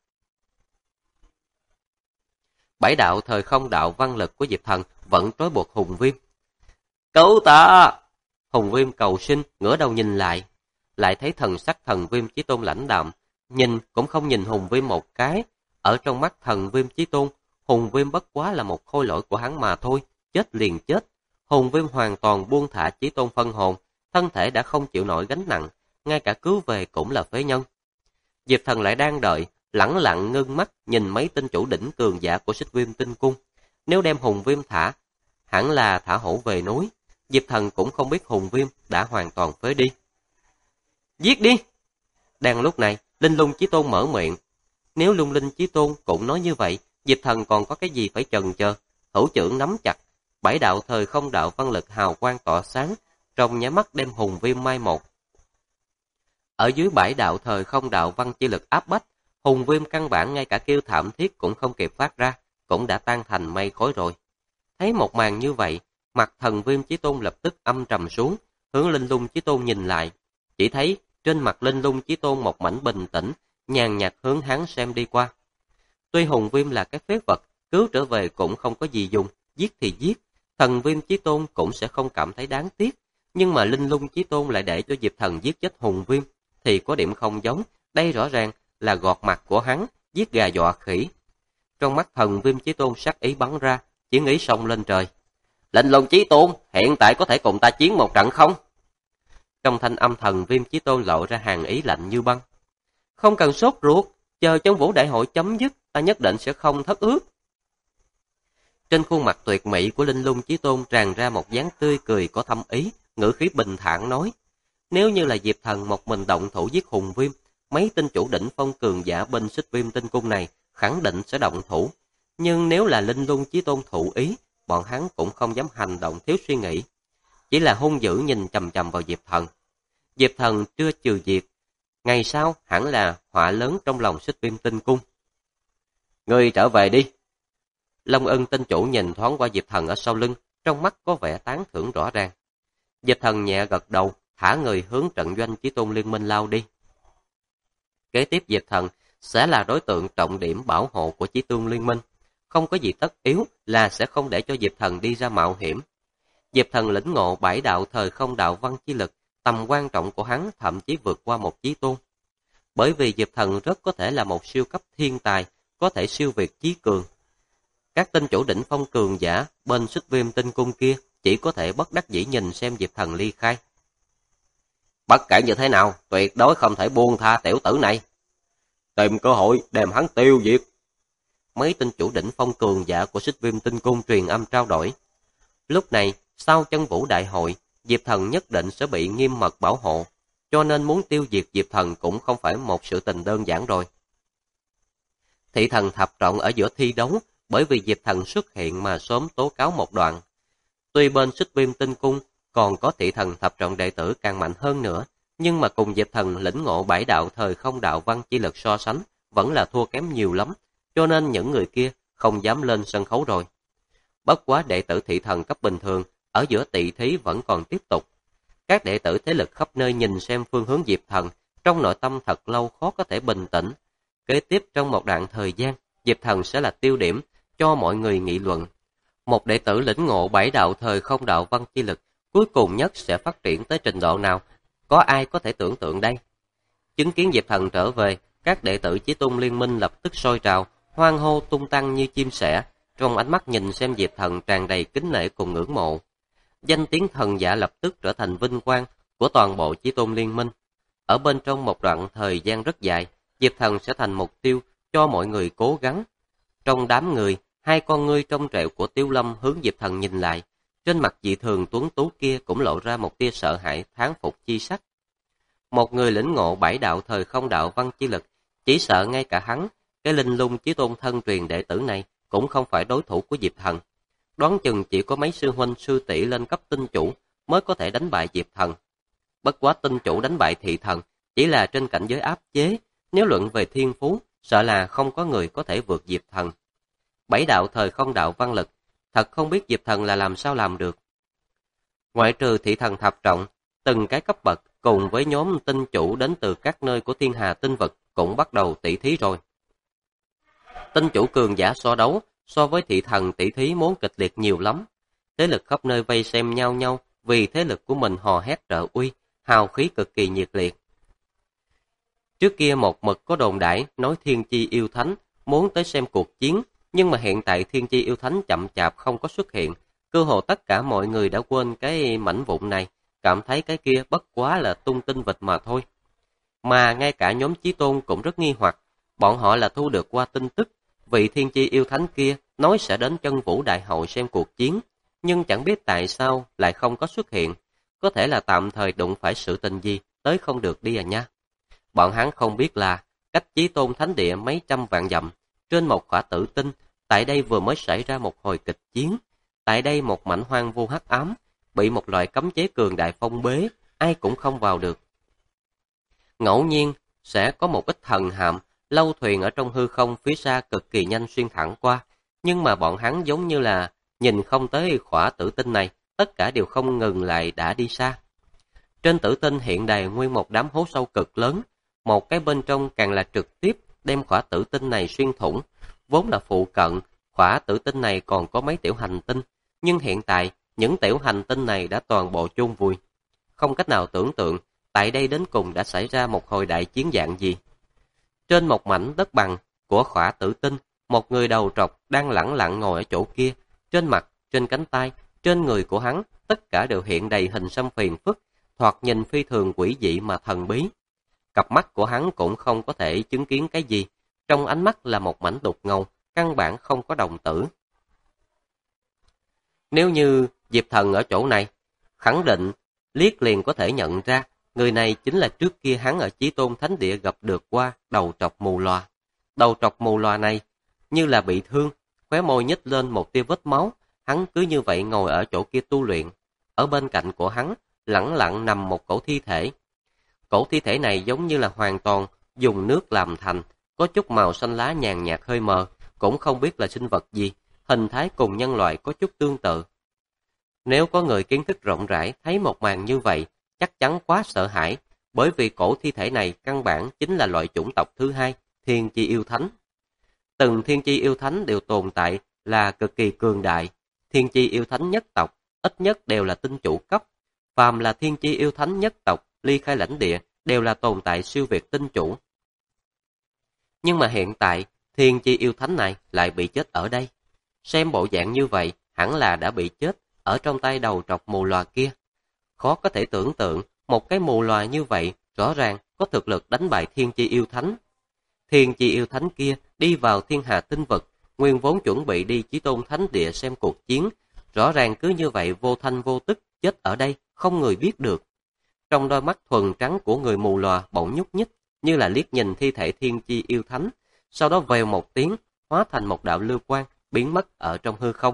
7 đạo thời không đạo văn lực của Diệp Thần vẫn trói buộc Hùng Viêm. Cứu ta! Hùng Viêm cầu xin, ngửa đầu nhìn lại thấy thần sắc Thần Viêm Chí Tôn lãnh đạm, nhìn cũng không nhìn Hùng Viêm một cái. Ở trong mắt Thần Viêm Chí Tôn, Hùng Viêm bất quá là một khôi lỗi của hắn mà thôi, chết liền chết. Hùng Viêm hoàn toàn buông thả Chí Tôn phân hồn, thân thể đã không chịu nổi gánh nặng, ngay cả cứu về cũng là phế nhân. Diệp Thần lại đang đợi, lẳng lặng ngưng mắt nhìn mấy tinh chủ đỉnh cường giả của Xích Viêm Tinh Cung. Nếu đem Hùng Viêm thả, hẳn là thả hổ về núi. Diệp Thần cũng không biết Hùng Viêm đã hoàn toàn phế đi. Giết đi! Đang lúc này, Linh Lung Chí Tôn mở miệng. Nếu Lung Linh Chí Tôn cũng nói như vậy, Diệp Thần còn có cái gì phải chần chờ? Hữu chưởng nắm chặt, 7 đạo thời không đạo văn lực hào quang tỏa sáng, trong nháy mắt đem Hùng Viêm mai một. Ở dưới 7 đạo thời không đạo văn chi lực áp bách, Hùng Viêm căn bản ngay cả kêu thảm thiết cũng không kịp phát ra, cũng đã tan thành mây khói rồi. Thấy một màn như vậy, mặt Thần Viêm Chí Tôn lập tức âm trầm xuống, hướng Linh Lung Chí Tôn nhìn lại. Chỉ thấy trên mặt Linh Lung Chí Tôn một mảnh bình tĩnh, nhàn nhạt hướng hắn xem đi qua. Tuy Hùng Viêm là cái phế vật, cứu trở về cũng không có gì dùng, giết thì giết, Thần Viêm Chí Tôn cũng sẽ không cảm thấy đáng tiếc. Nhưng mà Linh Lung Chí Tôn lại để cho Diệp Thần giết chết Hùng Viêm, thì có điểm không giống, đây rõ ràng là gọt mặt của hắn, giết gà dọa khỉ. Trong mắt Thần Viêm Chí Tôn sắc ý bắn ra, chỉ nghĩ xông lên trời. Linh Lung Chí Tôn, hiện tại có thể cùng ta chiến một trận không? Trong thanh âm Thần Viêm Chí Tôn lộ ra hàn ý lạnh như băng. Không cần sốt ruột, chờ Chân Vũ Đại hội chấm dứt, ta nhất định sẽ không thất ước. Trên khuôn mặt tuyệt mỹ của Linh Lung Chí Tôn tràn ra một dáng tươi cười có thâm ý, ngữ khí bình thản nói. Nếu như là Diệp Thần một mình động thủ giết Hùng Viêm, mấy tinh chủ đỉnh phong cường giả bên Xích Viêm Tinh Cung này khẳng định sẽ động thủ. Nhưng nếu là Linh Lung Chí Tôn thủ ý, bọn hắn cũng không dám hành động thiếu suy nghĩ. Chỉ là hung dữ nhìn chằm chằm vào Diệp Thần. Diệp Thần chưa trừ diệt, ngày sau hẳn là họa lớn trong lòng Xích Viêm Tinh Cung. Ngươi trở về đi. Long Ân tinh chủ nhìn thoáng qua Diệp Thần ở sau lưng, trong mắt có vẻ tán thưởng rõ ràng. Diệp Thần nhẹ gật đầu, thả người hướng trận doanh Chí Tôn Liên Minh lao đi. Kế tiếp Diệp Thần sẽ là đối tượng trọng điểm bảo hộ của Chí Tôn Liên Minh. Không có gì tất yếu là sẽ không để cho Diệp Thần đi ra mạo hiểm. Diệp Thần lĩnh ngộ bảy đạo thời không đạo văn chi lực, tầm quan trọng của hắn thậm chí vượt qua một Chí Tôn. Bởi vì Diệp Thần rất có thể là một siêu cấp thiên tài, có thể siêu việt chí cường. Các tinh chủ đỉnh phong cường giả bên Xích Viêm Tinh Cung kia chỉ có thể bất đắc dĩ nhìn xem Diệp Thần ly khai. Bất kể như thế nào, tuyệt đối không thể buông tha tiểu tử này. Tìm cơ hội đem hắn tiêu diệt. Mấy tinh chủ đỉnh phong cường giả của Xích Viêm Tinh Cung truyền âm trao đổi. Lúc này, sau Chân Vũ Đại hội, Diệp Thần nhất định sẽ bị nghiêm mật bảo hộ, cho nên muốn tiêu diệt Diệp Thần cũng không phải một sự tình đơn giản rồi. Thị thần thập trọng ở giữa thi đấu, bởi vì Diệp Thần xuất hiện mà sớm tố cáo một đoạn. Tuy bên Xích Viêm Tinh Cung còn có thị thần thập trọng đệ tử càng mạnh hơn nữa, nhưng mà cùng Diệp Thần lĩnh ngộ bảy đạo thời không đạo văn chi lực so sánh, vẫn là thua kém nhiều lắm, cho nên những người kia không dám lên sân khấu rồi. Bất quá đệ tử thị thần cấp bình thường, ở giữa tỷ thí vẫn còn tiếp tục. Các đệ tử thế lực khắp nơi nhìn xem phương hướng Diệp Thần, trong nội tâm thật lâu khó có thể bình tĩnh. Kế tiếp trong một đoạn thời gian, Diệp Thần sẽ là tiêu điểm cho mọi người nghị luận. Một đệ tử lĩnh ngộ bảy đạo thời không đạo văn chi lực, cuối cùng nhất sẽ phát triển tới trình độ nào, có ai có thể tưởng tượng đây? Chứng kiến Diệp Thần trở về, các đệ tử Chí Tôn Liên Minh lập tức sôi trào, hoan hô tung tăng như chim sẻ, trong ánh mắt nhìn xem Diệp Thần tràn đầy kính nể cùng ngưỡng mộ. Danh tiếng thần giả lập tức trở thành vinh quang của toàn bộ Chí Tôn Liên Minh. Ở bên trong một đoạn thời gian rất dài, Diệp Thần sẽ thành mục tiêu cho mọi người cố gắng. Trong đám người, hai con ngươi trong trẻo của Tiêu Lâm hướng Diệp Thần nhìn lại, trên mặt dị thường tuấn tú kia cũng lộ ra một tia sợ hãi thán phục chi sắc. Một người lĩnh ngộ bảy đạo thời không đạo văn chi lực, chỉ sợ ngay cả hắn, cái Linh Lung Chí Tôn thân truyền đệ tử này cũng không phải đối thủ của Diệp Thần. Đoán chừng chỉ có mấy sư huynh sư tỷ lên cấp tinh chủ mới có thể đánh bại Diệp Thần. Bất quá tinh chủ đánh bại thị thần chỉ là trên cảnh giới áp chế, nếu luận về thiên phú, sợ là không có người có thể vượt Diệp Thần. Bảy đạo thời không đạo văn lực, thật không biết Diệp Thần là làm sao làm được. Ngoại trừ thị thần thập trọng, từng cái cấp bậc cùng với nhóm tinh chủ đến từ các nơi của thiên hà tinh vực cũng bắt đầu tỷ thí rồi. Tinh chủ cường giả so đấu, so với thị thần tỷ thí muốn kịch liệt nhiều lắm. Thế lực khắp nơi vây xem nhau nhau, vì thế lực của mình hò hét trợ uy, hào khí cực kỳ nhiệt liệt. Trước kia một mực có đồn đãi nói Thiên Chi Yêu Thánh muốn tới xem cuộc chiến, nhưng mà hiện tại Thiên Chi Yêu Thánh chậm chạp không có xuất hiện, cơ hồ tất cả mọi người đã quên cái mảnh vụn này, cảm thấy cái kia bất quá là tung tin vịt mà thôi. Mà ngay cả nhóm Chí Tôn cũng rất nghi hoặc, bọn họ là thu được qua tin tức, vị Thiên Chi Yêu Thánh kia nói sẽ đến Chân Vũ Đại hội xem cuộc chiến, nhưng chẳng biết tại sao lại không có xuất hiện, có thể là tạm thời đụng phải sự tình gì, tới không được đi à nha. Bọn hắn không biết là, cách Chí Tôn Thánh Địa mấy trăm vạn dặm, trên một khỏa tử tinh, tại đây vừa mới xảy ra một hồi kịch chiến, tại đây một mảnh hoang vu hắc ám, bị một loại cấm chế cường đại phong bế, ai cũng không vào được. Ngẫu nhiên, sẽ có một ít thần hạm, lâu thuyền ở trong hư không phía xa cực kỳ nhanh xuyên thẳng qua, nhưng mà bọn hắn giống như là nhìn không tới khỏa tử tinh này, tất cả đều không ngừng lại đã đi xa. Trên tử tinh hiện đầy nguyên một đám hố sâu cực lớn, một cái bên trong càng là trực tiếp đem khỏa tử tinh này xuyên thủng. Vốn là phụ cận, khỏa tử tinh này còn có mấy tiểu hành tinh, nhưng hiện tại những tiểu hành tinh này đã toàn bộ chôn vùi. Không cách nào tưởng tượng, tại đây đến cùng đã xảy ra một hồi đại chiến dạng gì. Trên một mảnh đất bằng của khỏa tử tinh, một người đầu trọc đang lẳng lặng ngồi ở chỗ kia, trên mặt, trên cánh tay, trên người của hắn, tất cả đều hiện đầy hình xăm phiền phức, thoạt nhìn phi thường quỷ dị mà thần bí. Cặp mắt của hắn cũng không có thể chứng kiến cái gì, trong ánh mắt là một mảnh đục ngầu, căn bản không có đồng tử. Nếu như Diệp Thần ở chỗ này, khẳng định liếc liền có thể nhận ra, người này chính là trước kia hắn ở Chí Tôn Thánh Địa gặp được qua đầu trọc mù lòa. Đầu trọc mù lòa này như là bị thương, khóe môi nhếch lên một tia vết máu, hắn cứ như vậy ngồi ở chỗ kia tu luyện. Ở bên cạnh của hắn, lẳng lặng nằm một cổ thi thể. Cổ thi thể này giống như là hoàn toàn dùng nước làm thành, có chút màu xanh lá nhàn nhạt hơi mờ, cũng không biết là sinh vật gì, hình thái cùng nhân loại có chút tương tự. Nếu có người kiến thức rộng rãi thấy một màn như vậy, chắc chắn quá sợ hãi, bởi vì cổ thi thể này căn bản chính là loại chủng tộc thứ hai, Thiên Chi Yêu Thánh. Từng Thiên Chi Yêu Thánh đều tồn tại là cực kỳ cường đại, Thiên Chi Yêu Thánh nhất tộc ít nhất đều là tinh chủ cấp, phàm là Thiên Chi Yêu Thánh nhất tộc ly khai lãnh địa đều là tồn tại siêu việt tinh chủ. Nhưng mà hiện tại, Thiên Chi Yêu Thánh này lại bị chết ở đây. Xem bộ dạng như vậy, hẳn là đã bị chết ở trong tay đầu trọc mù lòa kia. Khó có thể tưởng tượng, một cái mù lòa như vậy, rõ ràng có thực lực đánh bại Thiên Chi Yêu Thánh. Thiên Chi Yêu Thánh kia đi vào thiên hà tinh vực, nguyên vốn chuẩn bị đi Chí Tôn Thánh Địa xem cuộc chiến, rõ ràng cứ như vậy vô thanh vô tức chết ở đây, không người biết được. Trong đôi mắt thuần trắng của người mù lòa bỗng nhúc nhích, như là liếc nhìn thi thể Thiên Chi Yêu Thánh, sau đó vèo một tiếng, hóa thành một đạo lưu quang, biến mất ở trong hư không.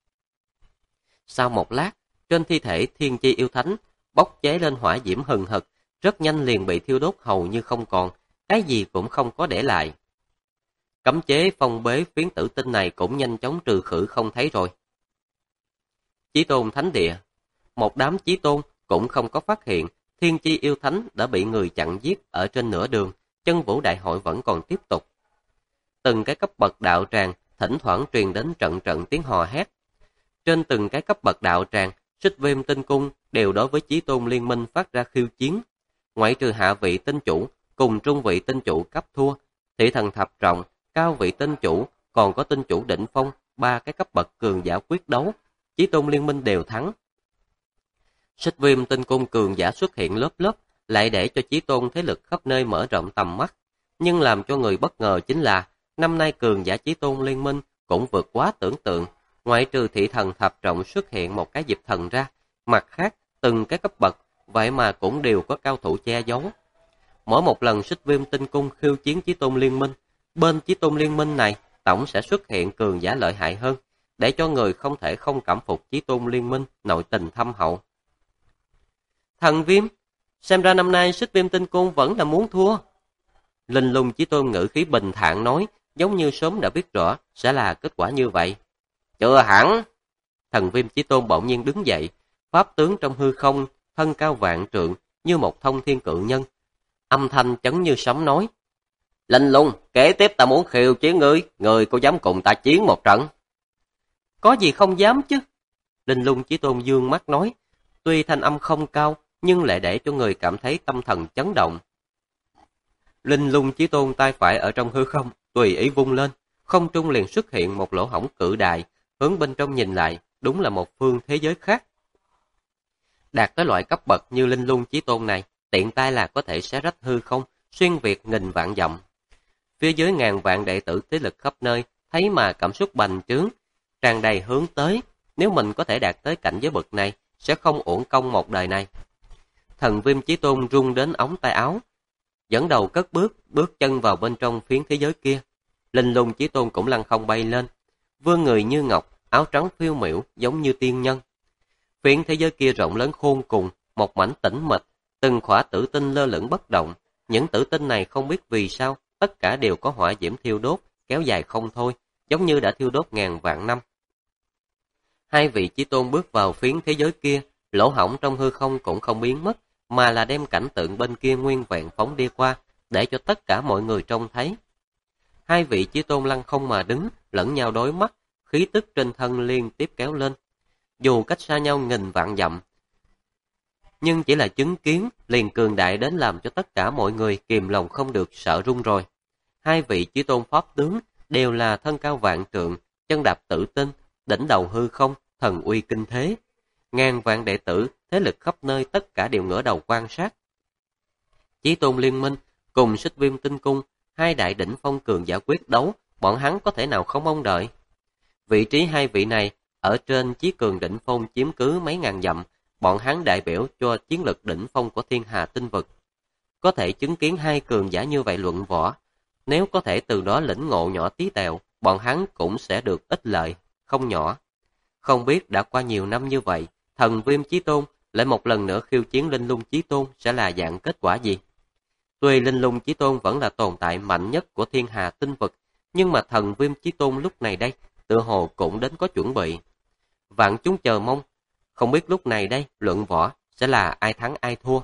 Sau một lát, trên thi thể Thiên Chi Yêu Thánh bốc cháy lên hỏa diễm hừng hực, rất nhanh liền bị thiêu đốt hầu như không còn, cái gì cũng không có để lại. Cấm chế phong bế phiến tử tinh này cũng nhanh chóng trừ khử không thấy rồi. Chí Tôn Thánh Địa, một đám chí tôn cũng không có phát hiện Thiên Chi Yêu Thánh đã bị người chặn giết ở trên nửa đường, chân vũ đại hội vẫn còn tiếp tục. Từng cái cấp bậc đạo tràng thỉnh thoảng truyền đến trận trận tiếng hò hét. Trên từng cái cấp bậc đạo tràng, Xích Viêm Tinh Cung đều đối với Chí Tôn Liên Minh phát ra khiêu chiến. Ngoại trừ hạ vị tinh chủ cùng trung vị tinh chủ cấp thua, thị thần thập trọng, cao vị tinh chủ, còn có tinh chủ đỉnh phong, ba cái cấp bậc cường giả quyết đấu, Chí Tôn Liên Minh đều thắng. Xích Viêm Tinh Cung cường giả xuất hiện lớp lớp, lại để cho Chí Tôn thế lực khắp nơi mở rộng tầm mắt. Nhưng làm cho người bất ngờ chính là, năm nay cường giả Chí Tôn Liên Minh cũng vượt quá tưởng tượng. Ngoại trừ thị thần thập trọng xuất hiện một cái Diệp Thần ra, mặt khác từng cái cấp bậc, vậy mà cũng đều có cao thủ che giấu. Mỗi một lần Xích Viêm Tinh Cung khiêu chiến Chí Tôn Liên Minh, bên Chí Tôn Liên Minh này tổng sẽ xuất hiện cường giả lợi hại hơn, để cho người không thể không cảm phục Chí Tôn Liên Minh nội tình thâm hậu. Thần Viêm, xem ra năm nay Xích Viêm Tinh Cung vẫn là muốn thua. Linh Lung Chí Tôn ngữ khí bình thản nói, giống như sớm đã biết rõ sẽ là kết quả như vậy. Chưa hẳn. Thần Viêm Chí Tôn bỗng nhiên đứng dậy, pháp tướng trong hư không, thân cao vạn trượng như một thông thiên cự nhân. Âm thanh chấn như sấm nói, Linh Lung, kế tiếp ta muốn khiêu chiến ngươi có dám cùng ta chiến một trận? Có gì không dám chứ? Linh Lung Chí Tôn dương mắt nói, tuy thanh âm không cao, nhưng lại để cho người cảm thấy tâm thần chấn động. Linh Lung Chí Tôn tay phải ở trong hư không, tùy ý vung lên, không trung liền xuất hiện một lỗ hổng cự đại, hướng bên trong nhìn lại, đúng là một phương thế giới khác. Đạt tới loại cấp bậc như Linh Lung Chí Tôn này, tiện tay là có thể xé rách hư không, xuyên việt nghìn vạn dặm. Phía dưới ngàn vạn đệ tử thế lực khắp nơi, thấy mà cảm xúc bành trướng, tràn đầy hướng tới, nếu mình có thể đạt tới cảnh giới bậc này, sẽ không uổng công một đời này. Thần Viêm Chí Tôn rung đến ống tay áo, dẫn đầu cất bước chân vào bên trong phiến thế giới kia. Linh Lung Chí Tôn cũng lăn không bay lên, vươn người như ngọc, áo trắng phiêu miểu giống như tiên nhân. Phiến thế giới kia rộng lớn khôn cùng, một mảnh tĩnh mịch, từng khỏa tử tinh lơ lửng bất động. Những tử tinh này không biết vì sao, tất cả đều có hỏa diễm thiêu đốt, kéo dài không thôi, giống như đã thiêu đốt ngàn vạn năm. Hai vị Chí Tôn bước vào phiến thế giới kia, lỗ hổng trong hư không cũng không biến mất, mà là đem cảnh tượng bên kia nguyên vẹn phóng đi qua, để cho tất cả mọi người trông thấy. Hai vị Chí Tôn lăng không mà đứng, lẫn nhau đối mắt, khí tức trên thân liên tiếp kéo lên. Dù cách xa nhau nghìn vạn dặm, nhưng chỉ là chứng kiến liền cường đại đến làm cho tất cả mọi người kìm lòng không được sợ run rồi. Hai vị Chí Tôn pháp tướng đều là thân cao vạn trượng, chân đạp tự tin, đỉnh đầu hư không, thần uy kinh thế. Ngàn vạn đệ tử, thế lực khắp nơi tất cả đều ngửa đầu quan sát. Chí Tôn liên minh cùng Xích Viêm Tinh Cung, hai đại đỉnh phong cường giả quyết đấu, bọn hắn có thể nào không mong đợi. Vị trí hai vị này ở trên chí cường đỉnh phong chiếm cứ mấy ngàn dặm, bọn hắn đại biểu cho chiến lực đỉnh phong của thiên hà tinh vực. Có thể chứng kiến hai cường giả như vậy luận võ, nếu có thể từ đó lĩnh ngộ nhỏ tí tẹo, bọn hắn cũng sẽ được ích lợi, không nhỏ. Không biết đã qua nhiều năm như vậy, Thần Viêm Chí Tôn lại một lần nữa khiêu chiến Linh Lung Chí Tôn sẽ là dạng kết quả gì? Tuy Linh Lung Chí Tôn vẫn là tồn tại mạnh nhất của thiên hà tinh vực, nhưng mà Thần Viêm Chí Tôn lúc này đây, tựa hồ cũng đến có chuẩn bị. Vạn chúng chờ mong, không biết lúc này đây luận võ sẽ là ai thắng ai thua.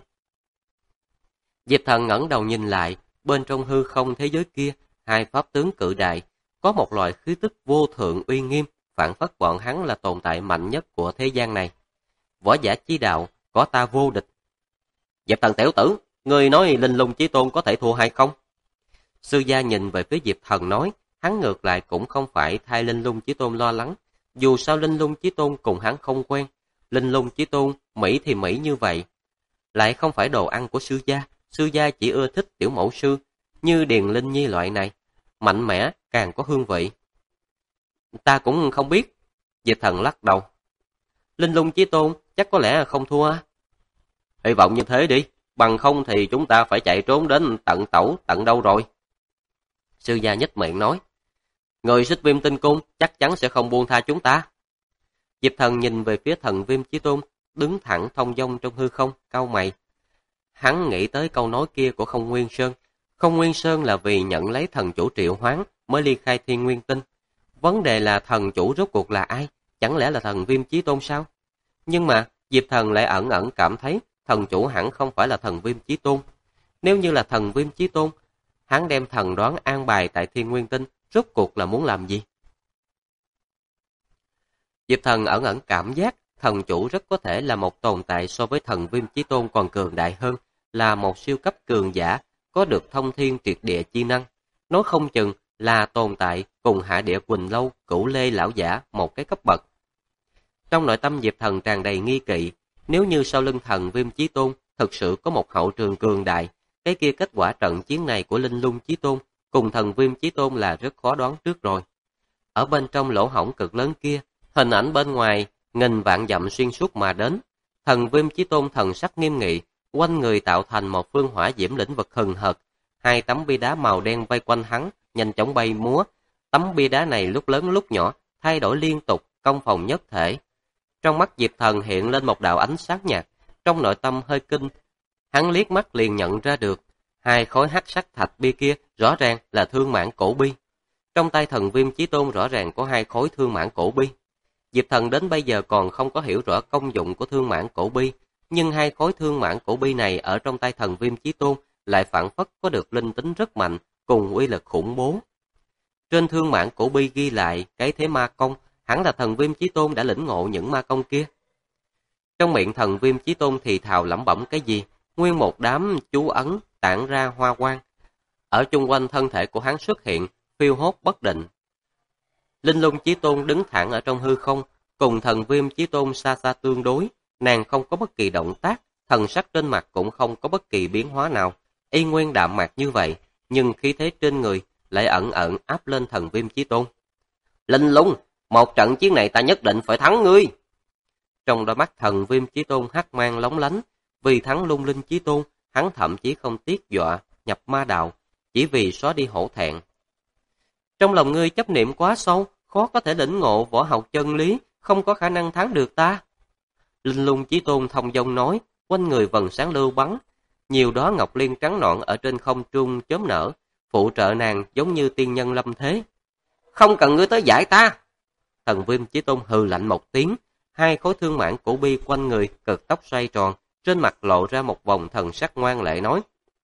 Diệp Thần ngẩng đầu nhìn lại, bên trong hư không thế giới kia, hai pháp tướng cự đại, có một loại khí tức vô thượng uy nghiêm, phản phất bọn hắn là tồn tại mạnh nhất của thế gian này. Võ giả chi đạo, có ta vô địch. Diệp Thần tiểu tử, ngươi nói Linh Lung Chí Tôn có thể thua hay không? Sư gia nhìn về phía Diệp Thần nói, hắn ngược lại cũng không phải thay Linh Lung Chí Tôn lo lắng, dù sao Linh Lung Chí Tôn cùng hắn không quen. Linh Lung Chí Tôn, Mỹ thì Mỹ như vậy, lại không phải đồ ăn của sư gia chỉ ưa thích tiểu mẫu sư, như Điền Linh Nhi loại này, mạnh mẽ, càng có hương vị. Ta cũng không biết, Diệp Thần lắc đầu. Linh Lung Chí Tôn chắc có lẽ không thua. Hy vọng như thế đi, bằng không thì chúng ta phải chạy trốn đến tận đâu rồi. Sư gia nhếch miệng nói, người Xích Viêm Tinh Cung chắc chắn sẽ không buông tha chúng ta. Diệp Thần nhìn về phía Thần Viêm Chí Tôn, đứng thẳng thong dong trong hư không, cau mày. Hắn nghĩ tới câu nói kia của Không Nguyên Sơn. Không Nguyên Sơn là vì nhận lấy thần chủ triệu hoán mới ly khai Thiên Nguyên Tinh. Vấn đề là thần chủ rốt cuộc là ai? Chẳng lẽ là Thần Viêm Chí Tôn sao? Nhưng mà Diệp Thần lại ẩn ẩn cảm thấy thần chủ hẳn không phải là Thần Viêm Chí Tôn. Nếu như là Thần Viêm Chí Tôn, hắn đem thần đoán an bài tại Thiên Nguyên Tinh, rốt cuộc là muốn làm gì? Diệp Thần ẩn ẩn cảm giác thần chủ rất có thể là một tồn tại so với Thần Viêm Chí Tôn còn cường đại hơn, là một siêu cấp cường giả, có được thông thiên triệt địa chi năng. Nói không chừng là tồn tại cùng Hạ Địa Quỳnh Lâu, Cửu Lê lão giả một cái cấp bậc. Trong nội tâm Diệp Thần tràn đầy nghi kỵ, nếu như sau lưng Thần Viêm Chí Tôn thực sự có một hậu trường cường đại, cái kia kết quả trận chiến này của Linh Lung Chí Tôn cùng Thần Viêm Chí Tôn là rất khó đoán trước rồi. Ở bên trong lỗ hổng cực lớn kia, hình ảnh bên ngoài nghìn vạn dặm xuyên suốt mà đến. Thần Viêm Chí Tôn thần sắc nghiêm nghị, quanh người tạo thành một phương hỏa diễm lĩnh vực hừng hực. Hai tấm bia đá màu đen vây quanh hắn, nhanh chóng bay múa. Tấm bia đá này lúc lớn lúc nhỏ, thay đổi liên tục, công phòng nhất thể. Trong mắt Diệp Thần hiện lên một đạo ánh sáng nhạt, trong nội tâm hơi kinh. Hắn liếc mắt liền nhận ra được, hai khối hắc sắc thạch bia kia rõ ràng là thương mãn cổ bi. Trong tay Thần Viêm Chí Tôn rõ ràng có hai khối thương mãn cổ bi. Diệp Thần đến bây giờ còn không có hiểu rõ công dụng của thương mãn cổ bi, nhưng hai khối thương mãn cổ bi này ở trong tay Thần Viêm Chí Tôn lại phản phất có được linh tính rất mạnh, cùng uy lực khủng bố. Trên thương mãn cổ bi ghi lại cái thế ma công, hẳn là Thần Viêm Chí Tôn đã lĩnh ngộ những ma công kia. Trong miệng Thần Viêm Chí Tôn thì thào lẩm bẩm cái gì, nguyên một đám chú ấn tản ra hoa quang. Ở chung quanh thân thể của hắn xuất hiện, phiêu hốt bất định. Linh Lung Chí Tôn đứng thẳng ở trong hư không, cùng Thần Viêm Chí Tôn xa xa tương đối, nàng không có bất kỳ động tác, thần sắc trên mặt cũng không có bất kỳ biến hóa nào, y nguyên đạm mạc như vậy, nhưng khí thế trên người lại ẩn ẩn áp lên Thần Viêm Chí Tôn. Linh Lung, một trận chiến này ta nhất định phải thắng ngươi. Trong đôi mắt Thần Viêm Chí Tôn hắc mang lóng lánh, vì thắng Lung Linh Chí Tôn, hắn thậm chí không tiếc dọa nhập ma đạo, chỉ vì xóa đi hổ thẹn. Trong lòng ngươi chấp niệm quá sâu, khó có thể lĩnh ngộ võ học chân lý, không có khả năng thắng được ta. Linh Lung Chí Tôn thông dong nói, quanh người vầng sáng lưu bắn, nhiều đóa ngọc liên trắng nõn ở trên không trung chớm nở, phụ trợ nàng giống như tiên nhân lâm thế. Không cần ngươi tới giải ta. Thần Viêm Chí Tôn hừ lạnh một tiếng, hai khối thương mãn cổ bi quanh người cực tốc xoay tròn, trên mặt lộ ra một vòng thần sắc ngoan lệ nói: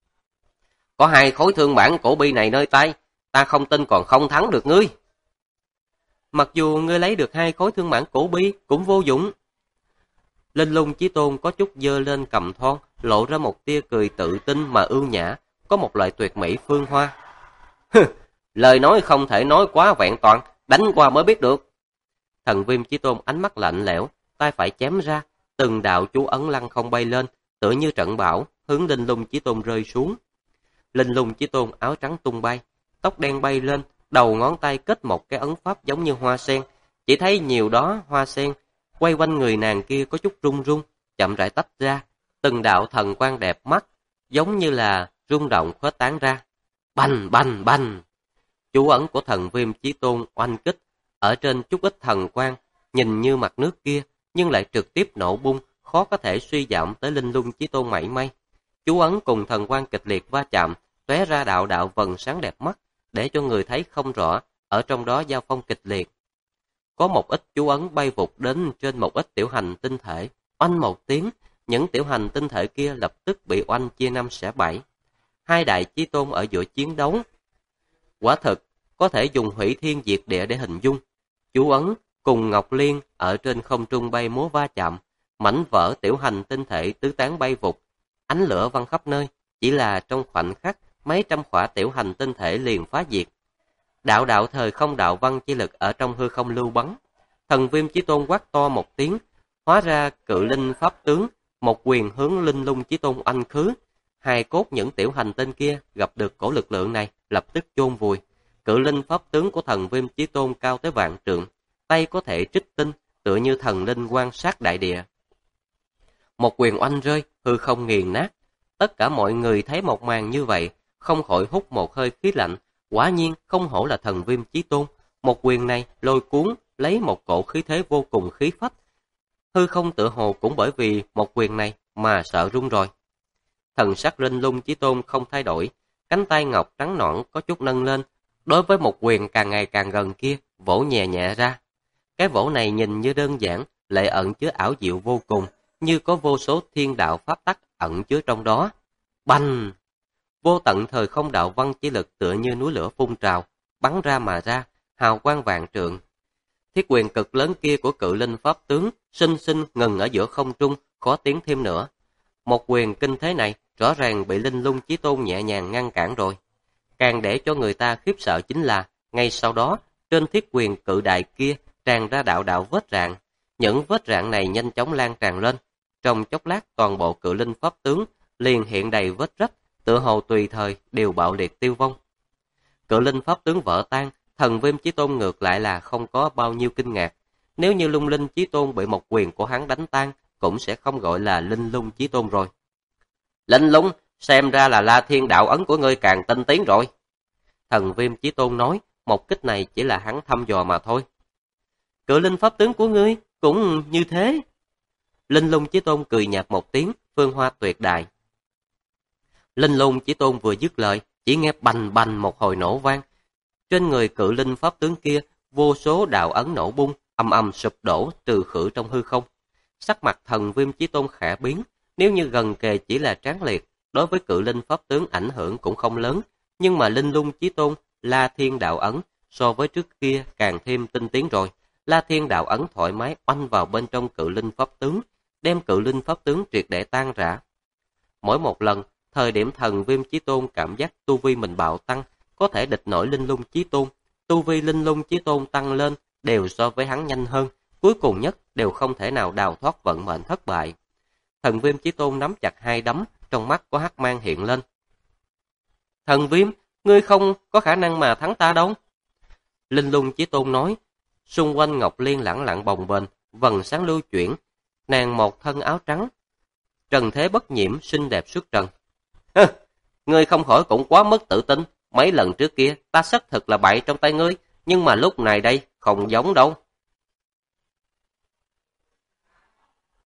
có hai khối thương mãn cổ bi này nơi tay, ta không tin còn không thắng được ngươi. Mặc dù ngươi lấy được hai khối thương mãn cổ bi cũng vô dụng. Linh Lung Chí Tôn có chút giơ lên cầm thon, lộ ra một tia cười tự tin mà ưu nhã, có một loại tuyệt mỹ phương hoa. Lời nói không thể nói quá vẹn toàn, đánh qua mới biết được. Thần Viêm Chí Tôn ánh mắt lạnh lẽo, tay phải chém ra, từng đạo chú ấn lăng không bay lên, tựa như trận bão, hướng Linh Lung Chí Tôn rơi xuống. Linh Lung Chí Tôn áo trắng tung bay, tóc đen bay lên, đầu ngón tay kết một cái ấn pháp giống như hoa sen, chỉ thấy nhiều đó hoa sen quay quanh người nàng kia có chút rung rung, chậm rãi tách ra, từng đạo thần quang đẹp mắt, giống như là rung động khuếch tán ra. Bành bành bành! Chú ấn của Thần Viêm Chí Tôn oanh kích ở trên chút ít thần quang, nhìn như mặt nước kia, nhưng lại trực tiếp nổ bung, khó có thể suy giảm tới Linh Lung Chí Tôn mảy may. Chú ấn cùng thần quang kịch liệt va chạm, tóe ra đạo đạo vầng sáng đẹp mắt, để cho người thấy không rõ, ở trong đó giao phong kịch liệt. Có một ít chú ấn bay vụt đến trên một ít tiểu hành tinh thể, oanh một tiếng, những tiểu hành tinh thể kia lập tức bị oanh chia năm xẻ bảy. Hai đại chí tôn ở giữa chiến đấu, quả thực có thể dùng hủy thiên diệt địa để hình dung. Chú ấn cùng Ngọc Liên ở trên không trung bay múa va chạm, mảnh vỡ tiểu hành tinh thể tứ tán bay vụt, ánh lửa văng khắp nơi, chỉ là trong khoảnh khắc mấy trăm khỏa tiểu hành tinh thể liền phá diệt. Đạo đạo thời không đạo văn chi lực ở trong hư không lưu bắn. Thần Viêm Chí Tôn quát to một tiếng, hóa ra cự linh pháp tướng, một quyền hướng Linh Lung Chí Tôn oanh khứ. Hai cốt những tiểu hành tinh kia gặp được cổ lực lượng này, lập tức chôn vùi. Cự linh pháp tướng của Thần Viêm Chí Tôn cao tới vạn trượng, tay có thể trích tinh, tựa như thần linh quan sát đại địa. Một quyền oanh rơi, hư không nghiền nát. Tất cả mọi người thấy một màn như vậy, không khỏi hút một hơi khí lạnh. Quả nhiên không hổ là Thần Viêm Chí Tôn, một quyền này lôi cuốn lấy một cổ khí thế vô cùng khí phách. Hư không tựa hồ cũng bởi vì một quyền này mà sợ run rồi. Thần sắc Linh Lung Chí Tôn không thay đổi, cánh tay ngọc trắng nõn có chút nâng lên, đối với một quyền càng ngày càng gần kia, vỗ nhẹ nhẹ ra. Cái vỗ này nhìn như đơn giản, lại ẩn chứa ảo diệu vô cùng, như có vô số thiên đạo pháp tắc ẩn chứa trong đó. Bành! Vô tận thời không đạo văn chi lực tựa như núi lửa phun trào, bắn ra mà ra, hào quang vạn trượng. Thiết quyền cực lớn kia của cự linh pháp tướng, sinh sinh ngừng ở giữa không trung, khó tiến thêm nữa. Một quyền kinh thế này, rõ ràng bị Linh Lung Chí Tôn nhẹ nhàng ngăn cản rồi. Càng để cho người ta khiếp sợ chính là, ngay sau đó, trên thiết quyền cự đại kia tràn ra đạo đạo vết rạn. Những vết rạn này nhanh chóng lan tràn lên. Trong chốc lát toàn bộ cự linh pháp tướng liền hiện đầy vết rách, tựa hồ tùy thời đều bạo liệt tiêu vong. Cự linh pháp tướng vỡ tan, Thần Viêm Chí Tôn ngược lại là không có bao nhiêu kinh ngạc. Nếu như Lung Linh Chí Tôn bị một quyền của hắn đánh tan, cũng sẽ không gọi là Linh Lung Chí Tôn rồi. Linh Lung, xem ra là La Thiên đạo ấn của ngươi càng tinh tiến rồi. Thần Viêm Chí Tôn nói, một kích này chỉ là hắn thăm dò mà thôi. Cự linh pháp tướng của ngươi cũng như thế. Linh Lung Chí Tôn cười nhạt một tiếng, phương hoa tuyệt đại. Linh Lung Chí Tôn vừa dứt lời, chỉ nghe bành bành một hồi nổ vang. Trên người cự linh pháp tướng kia, vô số đạo ấn nổ bung, ầm ầm sụp đổ trừ khử trong hư không. Sắc mặt Thần Viêm Chí Tôn khẽ biến, nếu như gần kề chỉ là tráng liệt, đối với cự linh pháp tướng ảnh hưởng cũng không lớn, nhưng mà Linh Lung Chí Tôn, La Thiên đạo ấn, so với trước kia càng thêm tinh tiến rồi. La Thiên đạo ấn thoải mái oanh vào bên trong cự linh pháp tướng, đem cự linh pháp tướng triệt để tan rã. Mỗi một lần, thời điểm Thần Viêm Chí Tôn cảm giác tu vi mình bạo tăng, có thể địch nổi Linh Lung Chí Tôn, tu vi Linh Lung Chí Tôn tăng lên đều so với hắn nhanh hơn, cuối cùng nhất đều không thể nào đào thoát vận mệnh thất bại. Thần Viêm Chí Tôn nắm chặt hai đấm, trong mắt có hắc mang hiện lên. Thần Viêm, ngươi không có khả năng mà thắng ta đâu. Linh Lung Chí Tôn nói, xung quanh Ngọc Liên lẳng lặng bồng bềnh, vầng sáng lưu chuyển, nàng một thân áo trắng, trần thế bất nhiễm, xinh đẹp xuất trần. Ngươi không khỏi cũng quá mất tự tin, mấy lần trước kia ta xác thực là bại trong tay ngươi, nhưng mà lúc này đây không giống đâu.